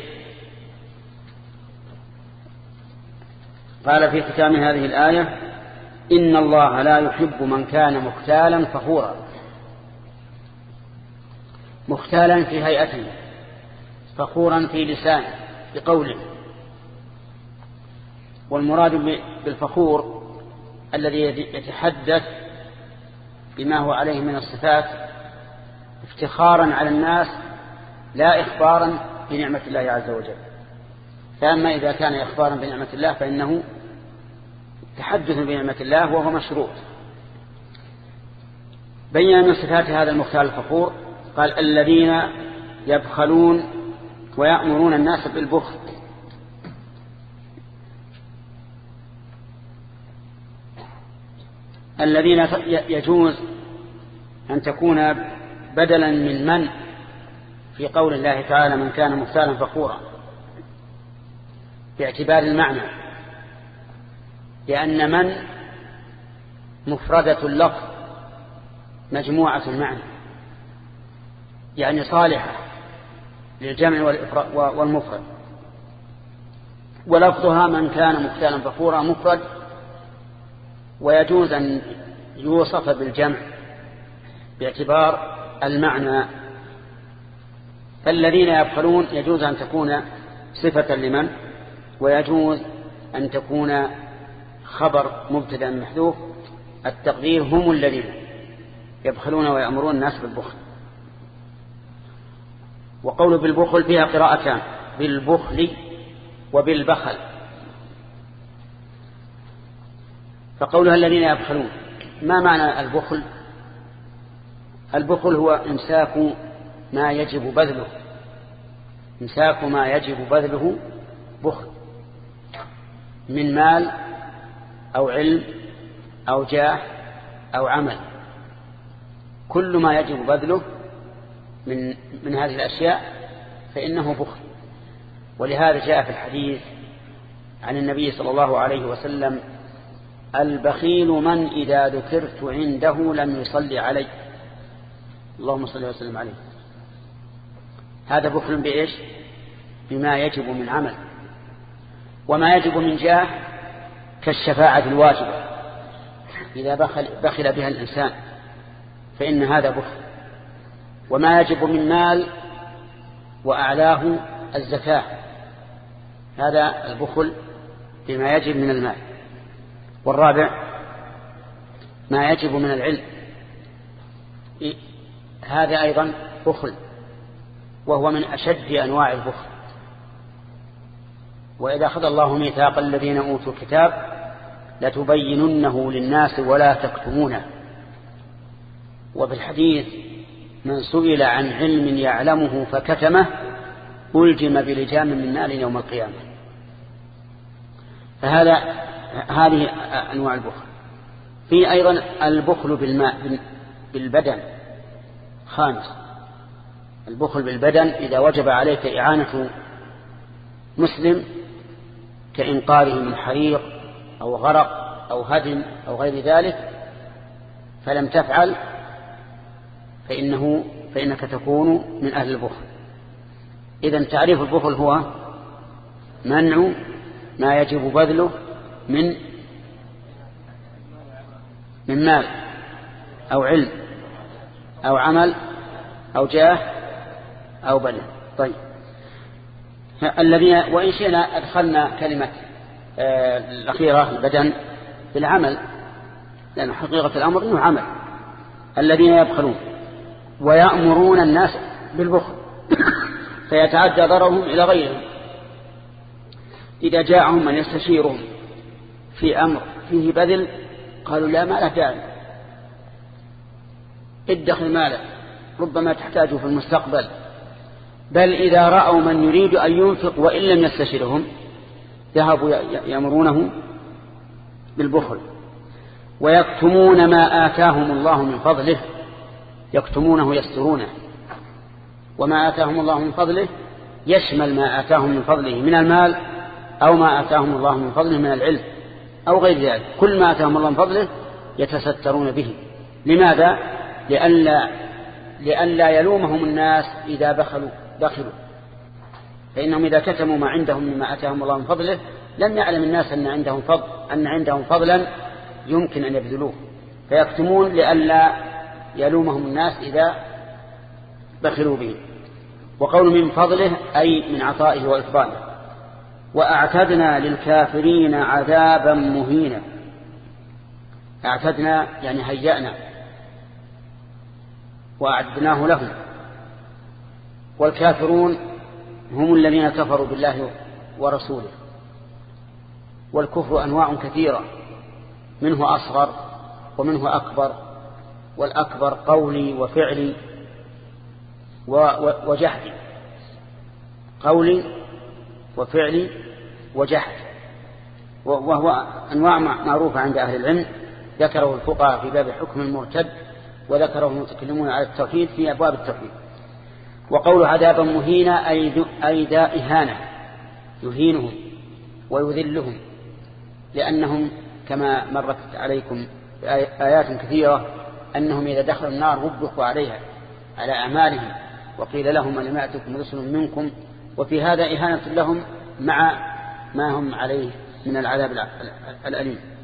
S1: قال في ختام هذه الآية: إن الله لا يحب من كان مختالا فخورا. مختالا في هيئته، فخورا في لسانه بقوله. والمراد بالفخور الذي يتحدث بما هو عليه من الصفات افتخارا على الناس لا إخبارا بنعمة الله عز وجل. فأما إذا كان إخبارا بنعمة الله فإنه تحدث بنعمة الله وهو مشروط. بين من صفات هذا المختال الفخور قال الذين يبخلون ويأمرون الناس بالبخل. الذين يجوز أن تكون بدلا من في قول الله تعالى من كان مختالا فخورا باعتبار المعنى، لأن من مفردة اللفظ مجموعة المعنى، يعني صالحة للجمع والمفرد، ولفظها من كان مختالا فخورا مفرد، ويجوز أن يوصف بالجمع باعتبار المعنى. فالذين يبخلون يجوز أن تكون صفة لمن، ويجوز أن تكون خبر مبتدأ محذوف، التقدير هم الذين يبخلون ويأمرون الناس بالبخل. وقول بالبخل فيها قراءتان، بالبخل وبالبخل. فقولها الذين يبخلون، ما معنى البخل؟ البخل هو إمساك ما يجب بذله، إمساك ما يجب بذله بخل، من مال أو علم أو جاه أو عمل، كل ما يجب بذله من هذه الأشياء فإنه بخل. ولهذا جاء في الحديث عن النبي صلى الله عليه وسلم البخيل من إذا ذكرت عنده لم يصلي علي، اللهم صل وسلم عليه. هذا بخل بإيش؟ بما يجب من عمل. وما يجب من جاه كالشفاعة الواجبة إذا بخل بها الإنسان فإن هذا بخل. وما يجب من مال وأعلاه الزكاة، هذا البخل بما يجب من المال. والرابع ما يجب من العلم، هذا أيضا بخل، وهو من أشد أنواع البخل. وإذا أخذ الله ميثاق الذين أوتوا الكتاب لتبيننه للناس ولا تكتمونه. وفي الحديث من سئل عن علم يعلمه فكتمه ألجم بلجام من نار يوم القيامة. هذه أنواع البخل. في أيضا البخل بالبدن خامس، البخل بالبدن إذا وجب عليك إعانة مسلم كإنقاذه من حريق أو غرق أو هدم أو غير ذلك فلم تفعل فإنك تكون من أهل البخل. إذن تعريف البخل هو منع ما يجب بذله من مال أو علم أو عمل أو جاه أو بدن. طيب، الذين وإن شئنا أدخلنا كلمة الأخيرة البدن بالعمل، لأن حقيقة الأمر إنه عمل. الذين يبخلون ويأمرون الناس بالبخل فيتعدى ضررهم إلى غيرهم. إذا جاءهم من يستشيرهم في أمر فيه بذل قالوا لا ما له داعي، ادخل ماله ربما تحتاجه في المستقبل. بل إذا رأوا من يريد أن ينفق وإن لم يستشيرهم ذهبوا يأمرونه بالبخل. ويكتمون ما آتاهم الله من فضله، يكتمونه يسترونه. وما آتاهم الله من فضله يشمل ما آتاهم من فضله من المال أو ما آتاهم الله من فضله من العلم أو غير ذلك. كل ما آتاهم الله من فضله يتسترون به. لماذا؟ لئلا يلومهم الناس إذا بخلوا. فإنهم إذا كتموا ما عندهم مما آتاهم الله من فضله لم يعلم الناس أن عندهم فضلا يمكن أن يبذلوه، فيكتمون لئلا يلومهم الناس إذا بخلوا به. وقول من فضله أي من عطائه وإفضاله. وأعتدنا للكافرين عذابا مهينا. أعتدنا يعني هيأنا وأعدناه لهم. والكافرون هم الذين كفروا بالله ورسوله. والكفر أنواع كثيرة، منه أصغر ومنه أكبر، والأكبر قولي وفعلي وجحدي، قولي وفعلي وجحد، وهو أنواع معروفة عند أهل العلم، ذكره الفقهاء في باب حكم المرتد، وذكره المتكلمون على التوحيد في أبواب التوحيد. وقول عذابا مهينا أي ذا إهانة، يهينهم ويذلهم، لأنهم كما مرت عليكم آيات كثيرة أنهم إذا دخلوا النار وبخوا عليها على أعمالهم، وقيل لهم لم يأتكم رسل منكم، وفي هذا إهانة لهم مع ما هم عليه من العذاب الأليم.